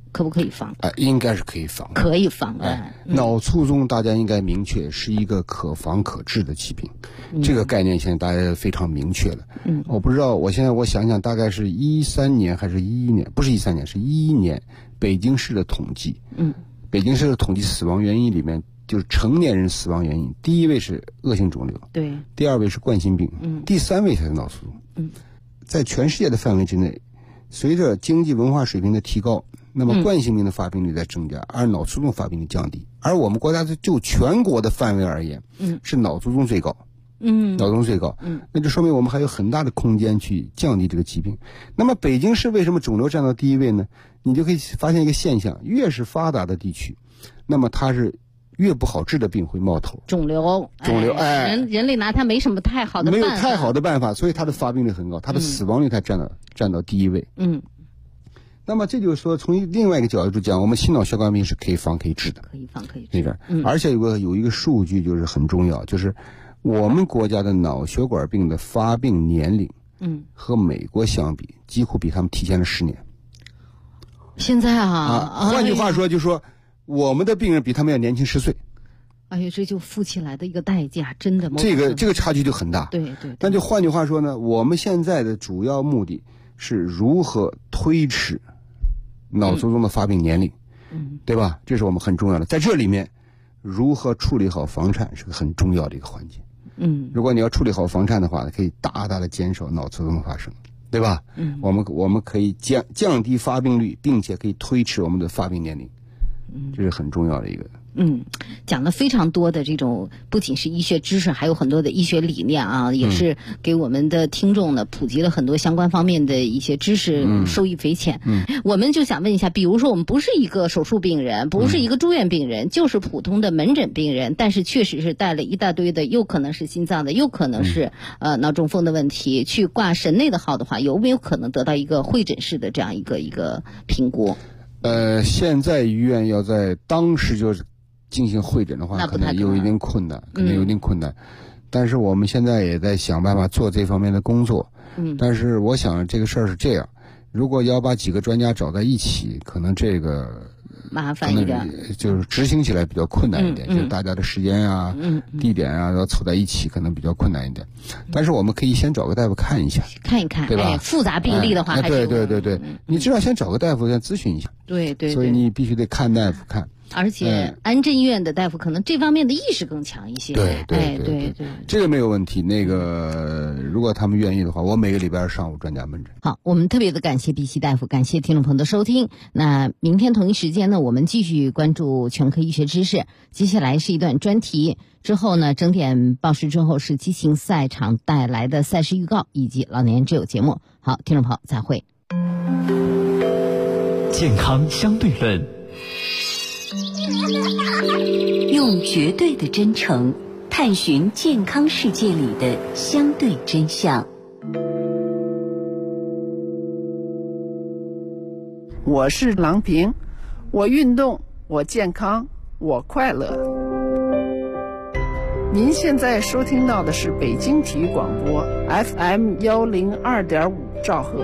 可不可以防？ 应该是可以防， 可以防的。 脑卒中大家应该明确是一个可防可治的疾病，这个概念现在大家非常明确了。我不知道，我想想，大概是13年还是11年？不是13年，是11年。北京市的统计，北京市的统计死亡原因里面，就是成年人死亡原因，第一位是恶性肿瘤， 对， 第二位是冠心病，第三位才是脑卒中。在全世界的范围之内，随着经济文化水平的提高，那么冠心病的发病率在增加，而脑卒中发病率降低。而我们国家就全国的范围而言，是脑卒中最高。脑卒中最高，那就说明我们还有很大的空间去降低这个疾病。那么北京市为什么肿瘤占到第一位呢？你就可以发现一个现象，越是发达的地区，那么它是越不好治的病会冒头。 肿瘤，人类拿它没什么太好的办法， 没有太好的办法，所以它的发病率很高，它的死亡率才占到第一位。那么这就是说，从另外一个角度讲，我们心脑血管病是可以防可以治的， 可以防可以治。 而且有一个数据就是很重要，就是我们国家的脑血管病的发病年龄，和美国相比，几乎比他们提前了10年。 现在换句话说，就是说我们的病人比他们要年轻10岁。 哎呀，这就付起来的一个代价，真的。 这个差距就很大。 对。 那就换句话说呢，我们现在的主要目的是如何推迟脑卒中的发病年龄，对吧？这是我们很重要的。在这里面，如何处理好房颤是个很重要的一个环节。如果你要处理好房颤的话，可以大大的减少脑卒中的发生，对吧？我们可以降低发病率，并且可以推迟我们的发病年龄，这是很重要的一个。 讲了非常多的这种，不仅是医学知识，还有很多的医学理念啊，也是给我们的听众呢普及了很多相关方面的一些知识，受益匪浅。我们就想问一下，比如说我们不是一个手术病人，不是一个住院病人，就是普通的门诊病人，但是确实是带了一大堆的，又可能是心脏的，又可能是脑中风的问题，去挂神内的号的话，有没有可能得到一个会诊式的这样一个评估？ 现在医院要在当时就是进行会诊的话，可能有一定困难，但是我们现在也在想办法做这方面的工作。但是我想这个事儿是这样，如果要把几个专家找在一起，可能这个麻烦一点， 就是执行起来比较困难一点，就是大家的时间啊、地点啊要凑在一起，可能比较困难一点。但是我们可以先找个大夫看一下，对吧？ 复杂病例的话， 对，你至少先找个大夫先咨询一下。对，所以你必须得看大夫看。 而且安贞医院的大夫可能这方面的意识更强一些。对， 这个没有问题。那个如果他们愿意的话，我每个礼拜上午专家门诊。 好，我们特别的感谢毕希大夫，感谢听众朋友的收听。那明天同一时间呢，我们继续关注全科医学知识。接下来是一段专题，之后呢，整点报时之后是激情赛场带来的赛事预告以及老年之友节目。好，听众朋友再会。 健康相对论， 用绝对的真诚探寻健康世界里的相对真相。 我是郎平，我运动，我健康，我快乐。您现在收听到的是北京体育广播 FM 102.5兆赫。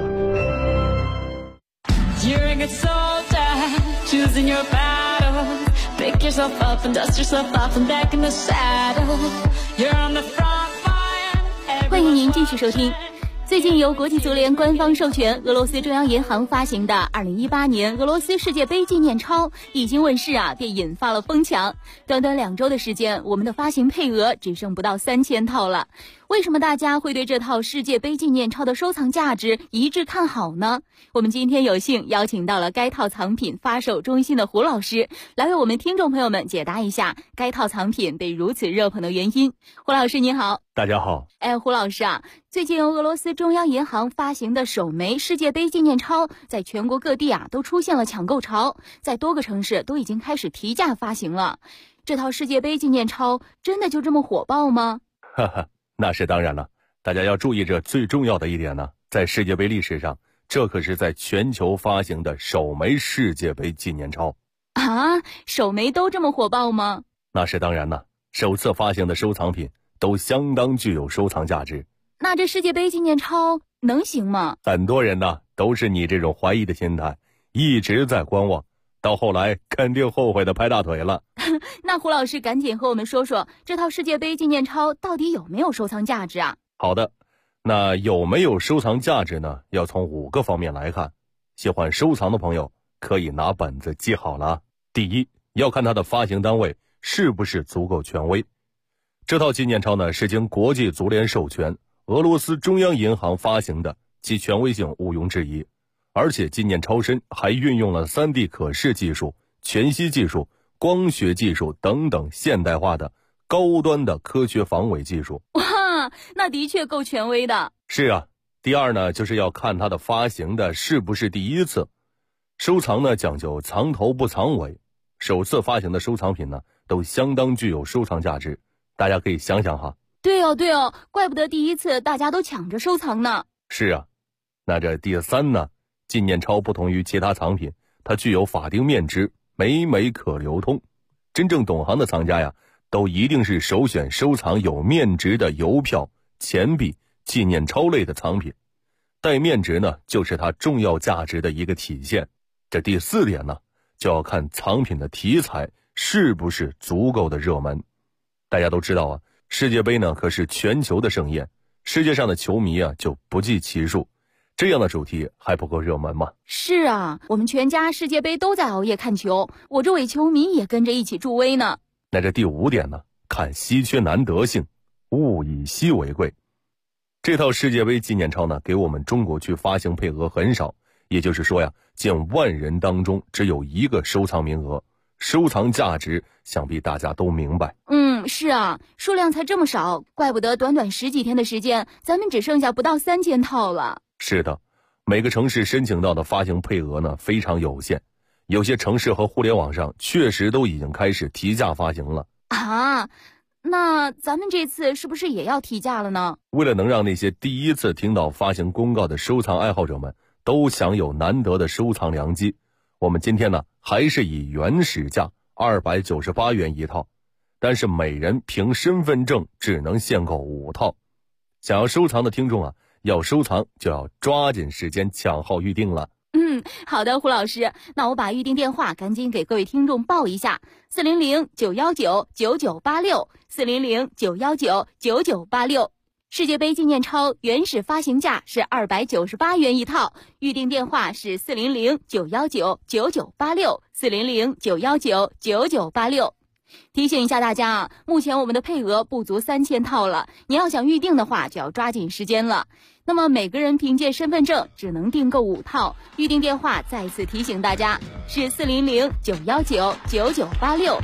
You're a good soldier, choosing your battle. Pick yourself up and dust yourself off and back in the saddle. You're on the front line. 欢迎您继续收听。最近由国际足联官方授权，俄罗斯中央银行发行的2018年俄罗斯世界杯纪念钞一经问世便引发了疯抢。短短2周的时间，我们的发行配额只剩不到3000套了。为什么大家会对这套世界杯纪念钞的收藏价值一致看好呢？我们今天有幸邀请到了该套藏品发售中心的胡老师，来为我们听众朋友们解答一下该套藏品被如此热捧的原因。胡老师您好。 大家好。 胡老师最近由俄罗斯中央银行发行的首枚世界杯纪念钞在全国各地都出现了抢购潮，在多个城市都已经开始提价发行了。这套世界杯纪念钞真的就这么火爆吗？ 哈哈，那是当然了。大家要注意这最重要的一点呢，在世界杯历史上，这可是在全球发行的首枚世界杯纪念钞。 首枚都这么火爆吗？ 那是当然了，首次发行的收藏品都相当具有收藏价值。 那这世界杯纪念钞能行吗？ 很多人呢都是你这种怀疑的心态，一直在观望， 到后来肯定后悔的拍大腿了。 那胡老师赶紧和我们说说，这套世界杯纪念钞到底有没有收藏价值啊？ 好的，那有没有收藏价值呢？要从5个方面来看。喜欢收藏的朋友可以拿本子记好了。第一，要看它的发行单位是不是足够权威。这套纪念钞呢，是经国际足联授权，俄罗斯中央银行发行的，其权威性毋庸置疑。而且纪念钞身还运用了 3D 可视技术、全息技术、光学技术等等现代化的高端的科学防伪技术。 哇，那的确够权威的。 是啊。第二呢，就是要看它的发行的是不是第一次。收藏呢讲究藏头不藏尾，首次发行的收藏品呢都相当具有收藏价值，大家可以想想哈。 对哦，怪不得第一次大家都抢着收藏呢。 是啊。那这第三呢，纪念钞不同于其他藏品，它具有法定面值，每可流通。真正懂行的藏家呀，都一定是首选收藏有面值的邮票、钱币、纪念钞类的藏品。带面值呢，就是它重要价值的一个体现。这第4点呢，就要看藏品的题材是不是足够的热门。大家都知道啊，世界杯呢可是全球的盛宴，世界上的球迷啊就不计其数，这样的主题还不够热门吗？ 是啊，我们全家世界杯都在熬夜看球，我这位球迷也跟着一起助威呢。 那这第5点呢，看稀缺难得性，物以稀为贵。这套世界杯纪念钞呢，给我们中国区发行配额很少，也就是说呀，近万人当中只有1个收藏名额，收藏价值想必大家都明白。 是啊，数量才这么少，怪不得短短10几天的时间，咱们只剩下不到3000套了。 是的，每个城市申请到的发行配额呢非常有限，有些城市和互联网上确实都已经开始提价发行了。 啊，那咱们这次是不是也要提价了呢？ 为了能让那些第一次听到发行公告的收藏爱好者们都享有难得的收藏良机，我们今天呢还是以原始价298元一套，但是每人凭身份证只能限购5套。想要收藏的听众啊，要收藏就要抓紧时间抢号预定了。 好的，胡老师，那我把预定电话赶紧给各位听众报一下：400-919-9986 400-919-9986。世界杯纪念钞原始发行价是298元一套，预定电话是400-919-9986 400-919-9986。提醒一下大家啊，目前我们的配额不足3000套了，你要想预定的话就要抓紧时间了。那么每个人凭借身份证只能订购5套，预定电话再次提醒大家是400-919-9986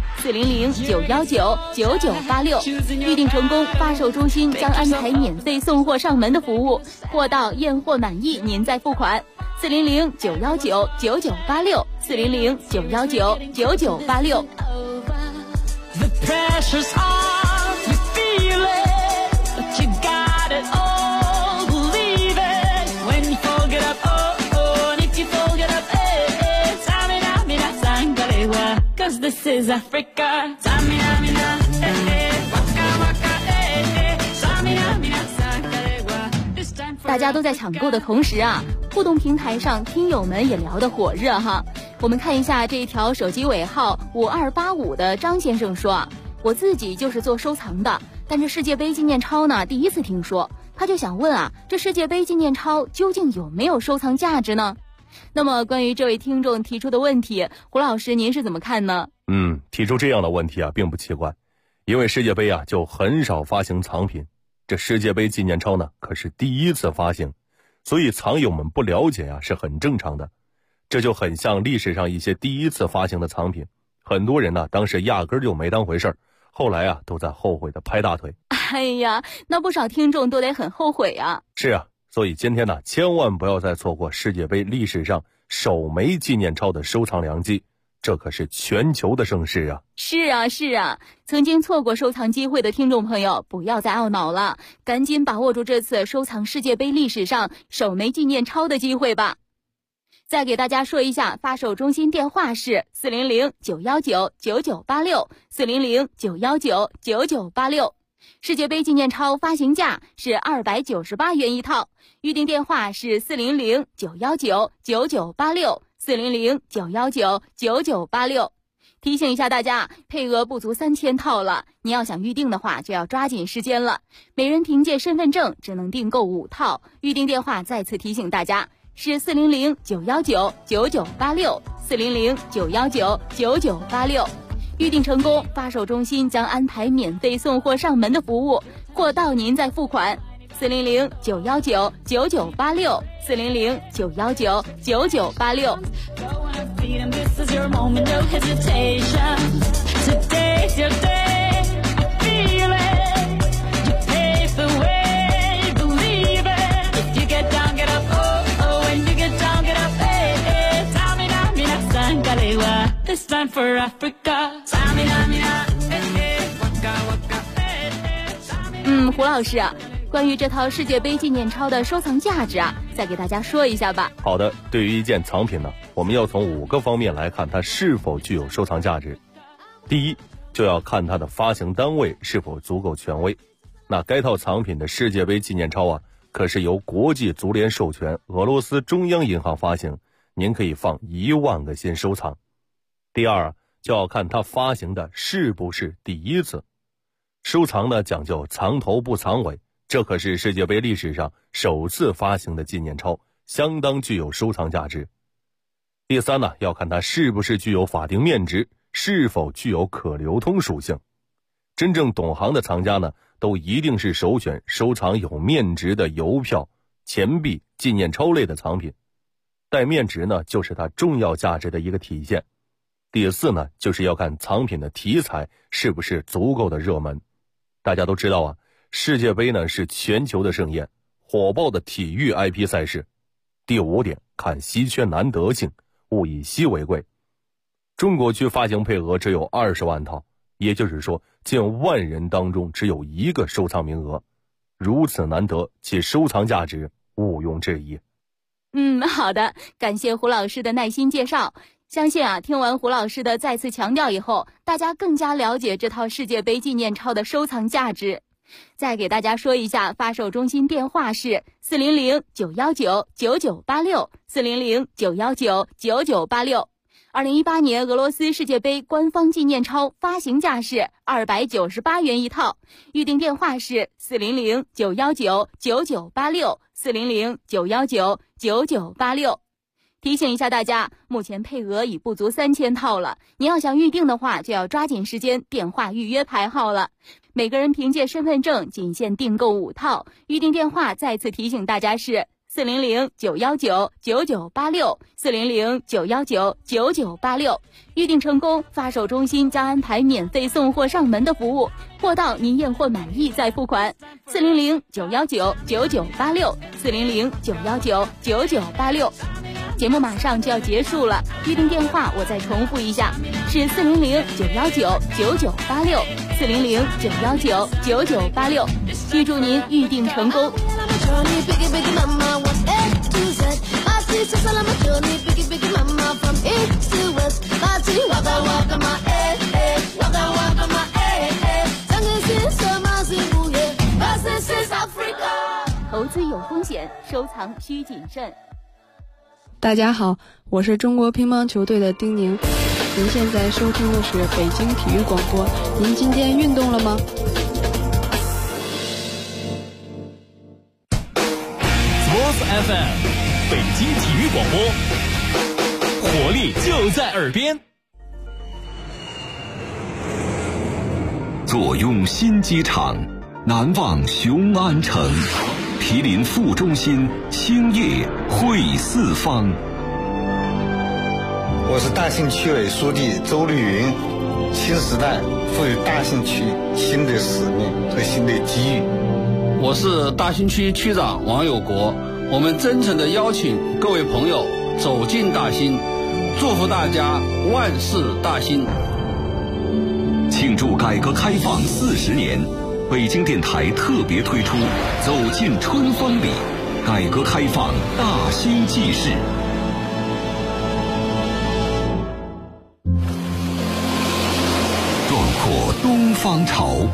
400-919-9986。预定成功，发售中心将安排免费送货上门的服务，货到验货满意您再付款。400-919-9986 400-919-9986。 The pressure's on, you feel it, but you got it all, believe it. When you fold it up, oh, and if you fold it up, Samina, mina, sangalewa, 'cause this is Africa. Samina, mina, waka, waka, Samina, mina, sangalewa. 大家都在抢购的同时啊，互动平台上听友们也聊得火热哈。我们看一下这一条手机尾号5285的张先生说，我自己就是做收藏的，但这世界杯纪念钞呢第一次听说，他就想问啊，这世界杯纪念钞究竟有没有收藏价值呢？那么关于这位听众提出的问题，胡老师您是怎么看呢？ 提出这样的问题啊并不奇怪，因为世界杯啊就很少发行藏品，这世界杯纪念钞呢可是第一次发行，所以藏友们不了解啊是很正常的。这就很像历史上一些第一次发行的藏品，很多人呢当时压根就没当回事儿，后来啊都在后悔的拍大腿。 哎呀，那不少听众都得很后悔啊。 是啊，所以今天呢千万不要再错过世界杯历史上首枚纪念钞的收藏良机，这可是全球的盛事啊。 是啊，曾经错过收藏机会的听众朋友不要再懊恼了，赶紧把握住这次收藏世界杯历史上首枚纪念钞的机会吧。再给大家说一下，发售中心电话是400-919-9986 400-919-9986。世界杯纪念钞发行价是298元一套，预定电话是400-919-9986 400-919-9986。提醒一下大家，配额不足3000套了，你要想预定的话就要抓紧时间了。每人凭借身份证只能订购5套，预定电话再次提醒大家是400-919-9986，400-919-9986。预定成功，发售中心将安排免费送货上门的服务，货到您再付款。400-919-9986，400-919-9986。 This is your moment, no hesitation. Today's your day, feel it. You pave the way, believe it. If you get down, get up, oh, oh. When you get down, get up, hey, hey. Tamina, mina, sangalewa. This time for Africa. Tamina, mina, hey, hey. Waka, waka, hey, hey. 胡老师啊，关于这套世界杯纪念钞的收藏价值啊，再给大家说一下吧。 好的，对于一件藏品呢，我们要从5个方面来看它是否具有收藏价值。第一，就要看它的发行单位是否足够权威。那该套藏品的世界杯纪念钞啊，可是由国际足联授权，俄罗斯中央银行发行，您可以放1万个心收藏。第二，就要看它发行的是不是第一次。收藏呢讲究藏头不藏尾，这可是世界杯历史上首次发行的纪念钞，相当具有收藏价值。第三呢，要看它是不是具有法定面值，是否具有可流通属性。真正懂行的藏家呢，都一定是首选收藏有面值的邮票、钱币、纪念钞类的藏品。带面值呢，就是它重要价值的一个体现。第四呢，就是要看藏品的题材是不是足够的热门。大家都知道啊，世界杯呢是全球的盛宴，火爆的体育 IP 赛事。第5点，看稀缺难得性，物以稀为贵。中国区发行配额只有20万套，也就是说近万人当中只有1个收藏名额，如此难得，其收藏价值毋庸置疑。 好的，感谢胡老师的耐心介绍。相信啊，听完胡老师的再次强调以后，大家更加了解这套世界杯纪念钞的收藏价值。再给大家说一下，发售中心电话是400-919-9986，400-919-9986。2018年俄罗斯世界杯官方纪念钞发行价是298元一套，预定电话是400-919-9986，400-919-9986。提醒一下大家，目前配额已不足3000套了，您要想预定的话，就要抓紧时间电话预约排号了。每个人凭借身份证仅限订购5套，预定电话再次提醒大家是400-919-9986，400-919-9986。预定成功，发售中心将安排免费送货上门的服务，货到您验货满意再付款。400-919-9986，400-919-9986。节目马上就要结束了，预定电话我再重复一下，是400-919-9986，400-919-9986。预祝您预定成功。投资有风险，收藏需谨慎。 大家好，我是中国乒乓球队的丁宁。您现在收听的是北京体育广播。您今天运动了吗 ？Sports FM， 北京体育广播，活力就在耳边。 坐拥新机场，难忘雄安城。毗邻副中心，兴业汇四方。 我是大兴区委书记周绿云。新时代赋予大兴区新的使命和新的机遇。 我是大兴区区长王有国。我们真诚地邀请各位朋友走进大兴，祝福大家万事大兴。 庆祝改革开放40年。北京电台特别推出走进春风里改革开放大兴纪事。壮阔东方潮。